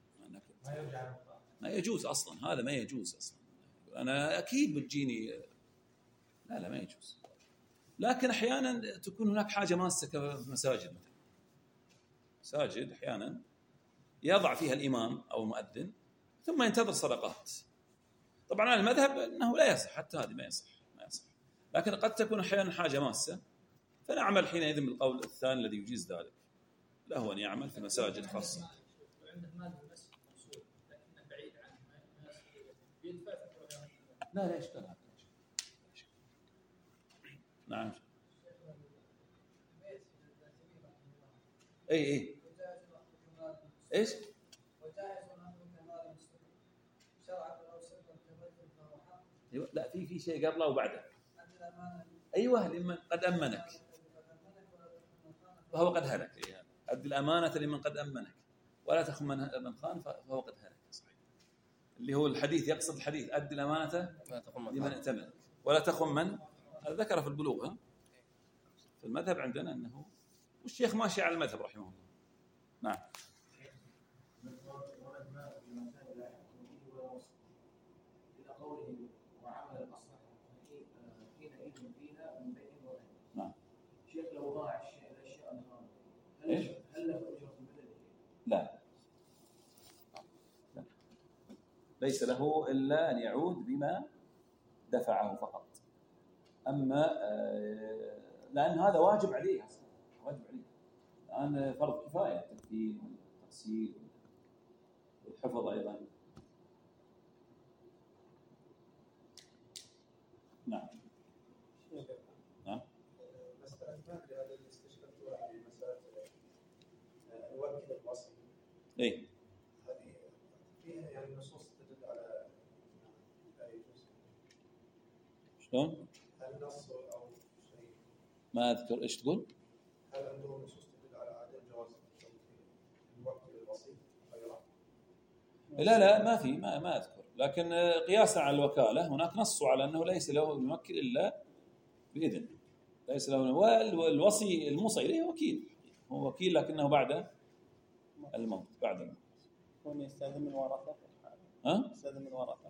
ما يجوز أصلا، هذا ما يجوز أصلا. أنا أكيد بتجيني، لا لا ما يجوز. لكن أحيانا تكون هناك حاجة ماسة في مساجد، مثلا مساجد أحيانا يضع فيها الإمام أو المؤذن ثم ينتظر صدقات. طبعا على المذهب أنه لا يصح، حتى هذه ما يصح ما يصح. لكن قد تكون أحيانا حاجة ماسة، فنعمل حينئذ بالقول الثاني الذي يجيز ذلك، له أن يعمل في مساجد خاصة. لا لا إشكال هذا. نعم. اي اي ايش؟ لا في في شيء قبله وبعده. ايوه لمن قد امنك فهو قد هلك. يعني ادي الامانه لمن قد امنك ولا تخن من خان فهو قد هلك. صحيح. اللي هو الحديث يقصد الحديث ادي الامانه لمن ائتمنك ولا تخن من. هذا ذكره في البلوغ. ها في المذهب عندنا انه، والشيخ ماشي على المذهب رحمه الله. نعم. نعم. شيخ لو ضاع الشيء الاشياء ايش؟ هل له اجره بدله؟ لا. لا ليس له الا ان يعود بما دفعه فقط. اما لان هذا واجب عليه اصلا، واجب عليه الان فرض كفايه، التكفين والتغسيل والحفظ ايضا. نعم. نعم. مسألة ما أدري هذا اللي استشكلتوها في مسألة الوكيل الوصي. إيه. هذه فيها يعني نصوص تدل على لا يجوز. شلون؟ هل نص أو شيء؟ ما أذكر إيش تقول؟ هل عندهم نصوص تدل على عدم جواز الوكيل الوصي غيره؟ لا لا ما في، ما ما أذكر. لكن قياسا على الوكالة هناك نص على أنه ليس له الموكل إلا بإذن، ليس له. والوصي الموصي إليه وكيل، هو وكيل لكنه بعد الموت، بعد الموت. هو يستأذن من ورثة؟ ها؟ يستأذن من ورثة؟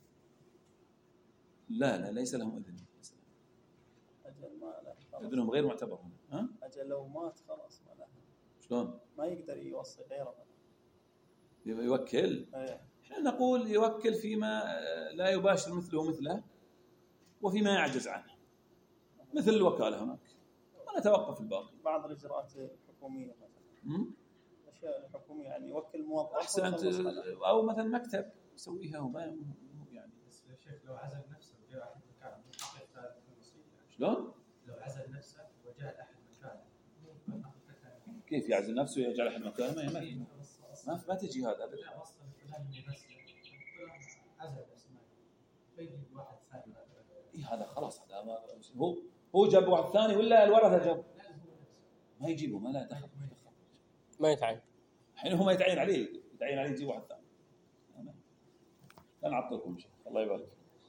لا لا ليس لهم إذن. أجل ما له. إذنهم غير معتبر هنا. ها؟ أجل لو مات خلاص ما له. شلون؟ ما يقدر يوصي غيره. يوكل. أيه. احنا نقول يوكل فيما لا يباشر مثله مثله وفيما يعجز عنه، مثل الوكالة هناك، ونتوقف الباقي. بعض الإجراءات الحكومية مثلا، الأشياء الحكومية يعني يوكل موظف أحسنت، أو مثلا مكتب يسويها هو يعني. بس يا شيخ لو عزل نفسه وجاء أحد مكانه حقيقة هذا الوصية. شلون؟ لو عزل نفسه وجاء أحد مكانه كيف يعزل نفسه ويجعل أحد مكانه؟ ما ما ما, ما تجي هذا أبدا. عزل نفسه فيجي واحد ثاني. إيه هذا خلاص، هذا هو هو جاب واحد ثاني ولا الورثة جاب؟ ما يجيبه، ما لا دخل، ما يتعين. حين هو ما يتعين عليه، يتعين عليه يجيب واحد ثاني. انا اعطيكم شيء الله يبارك فيك.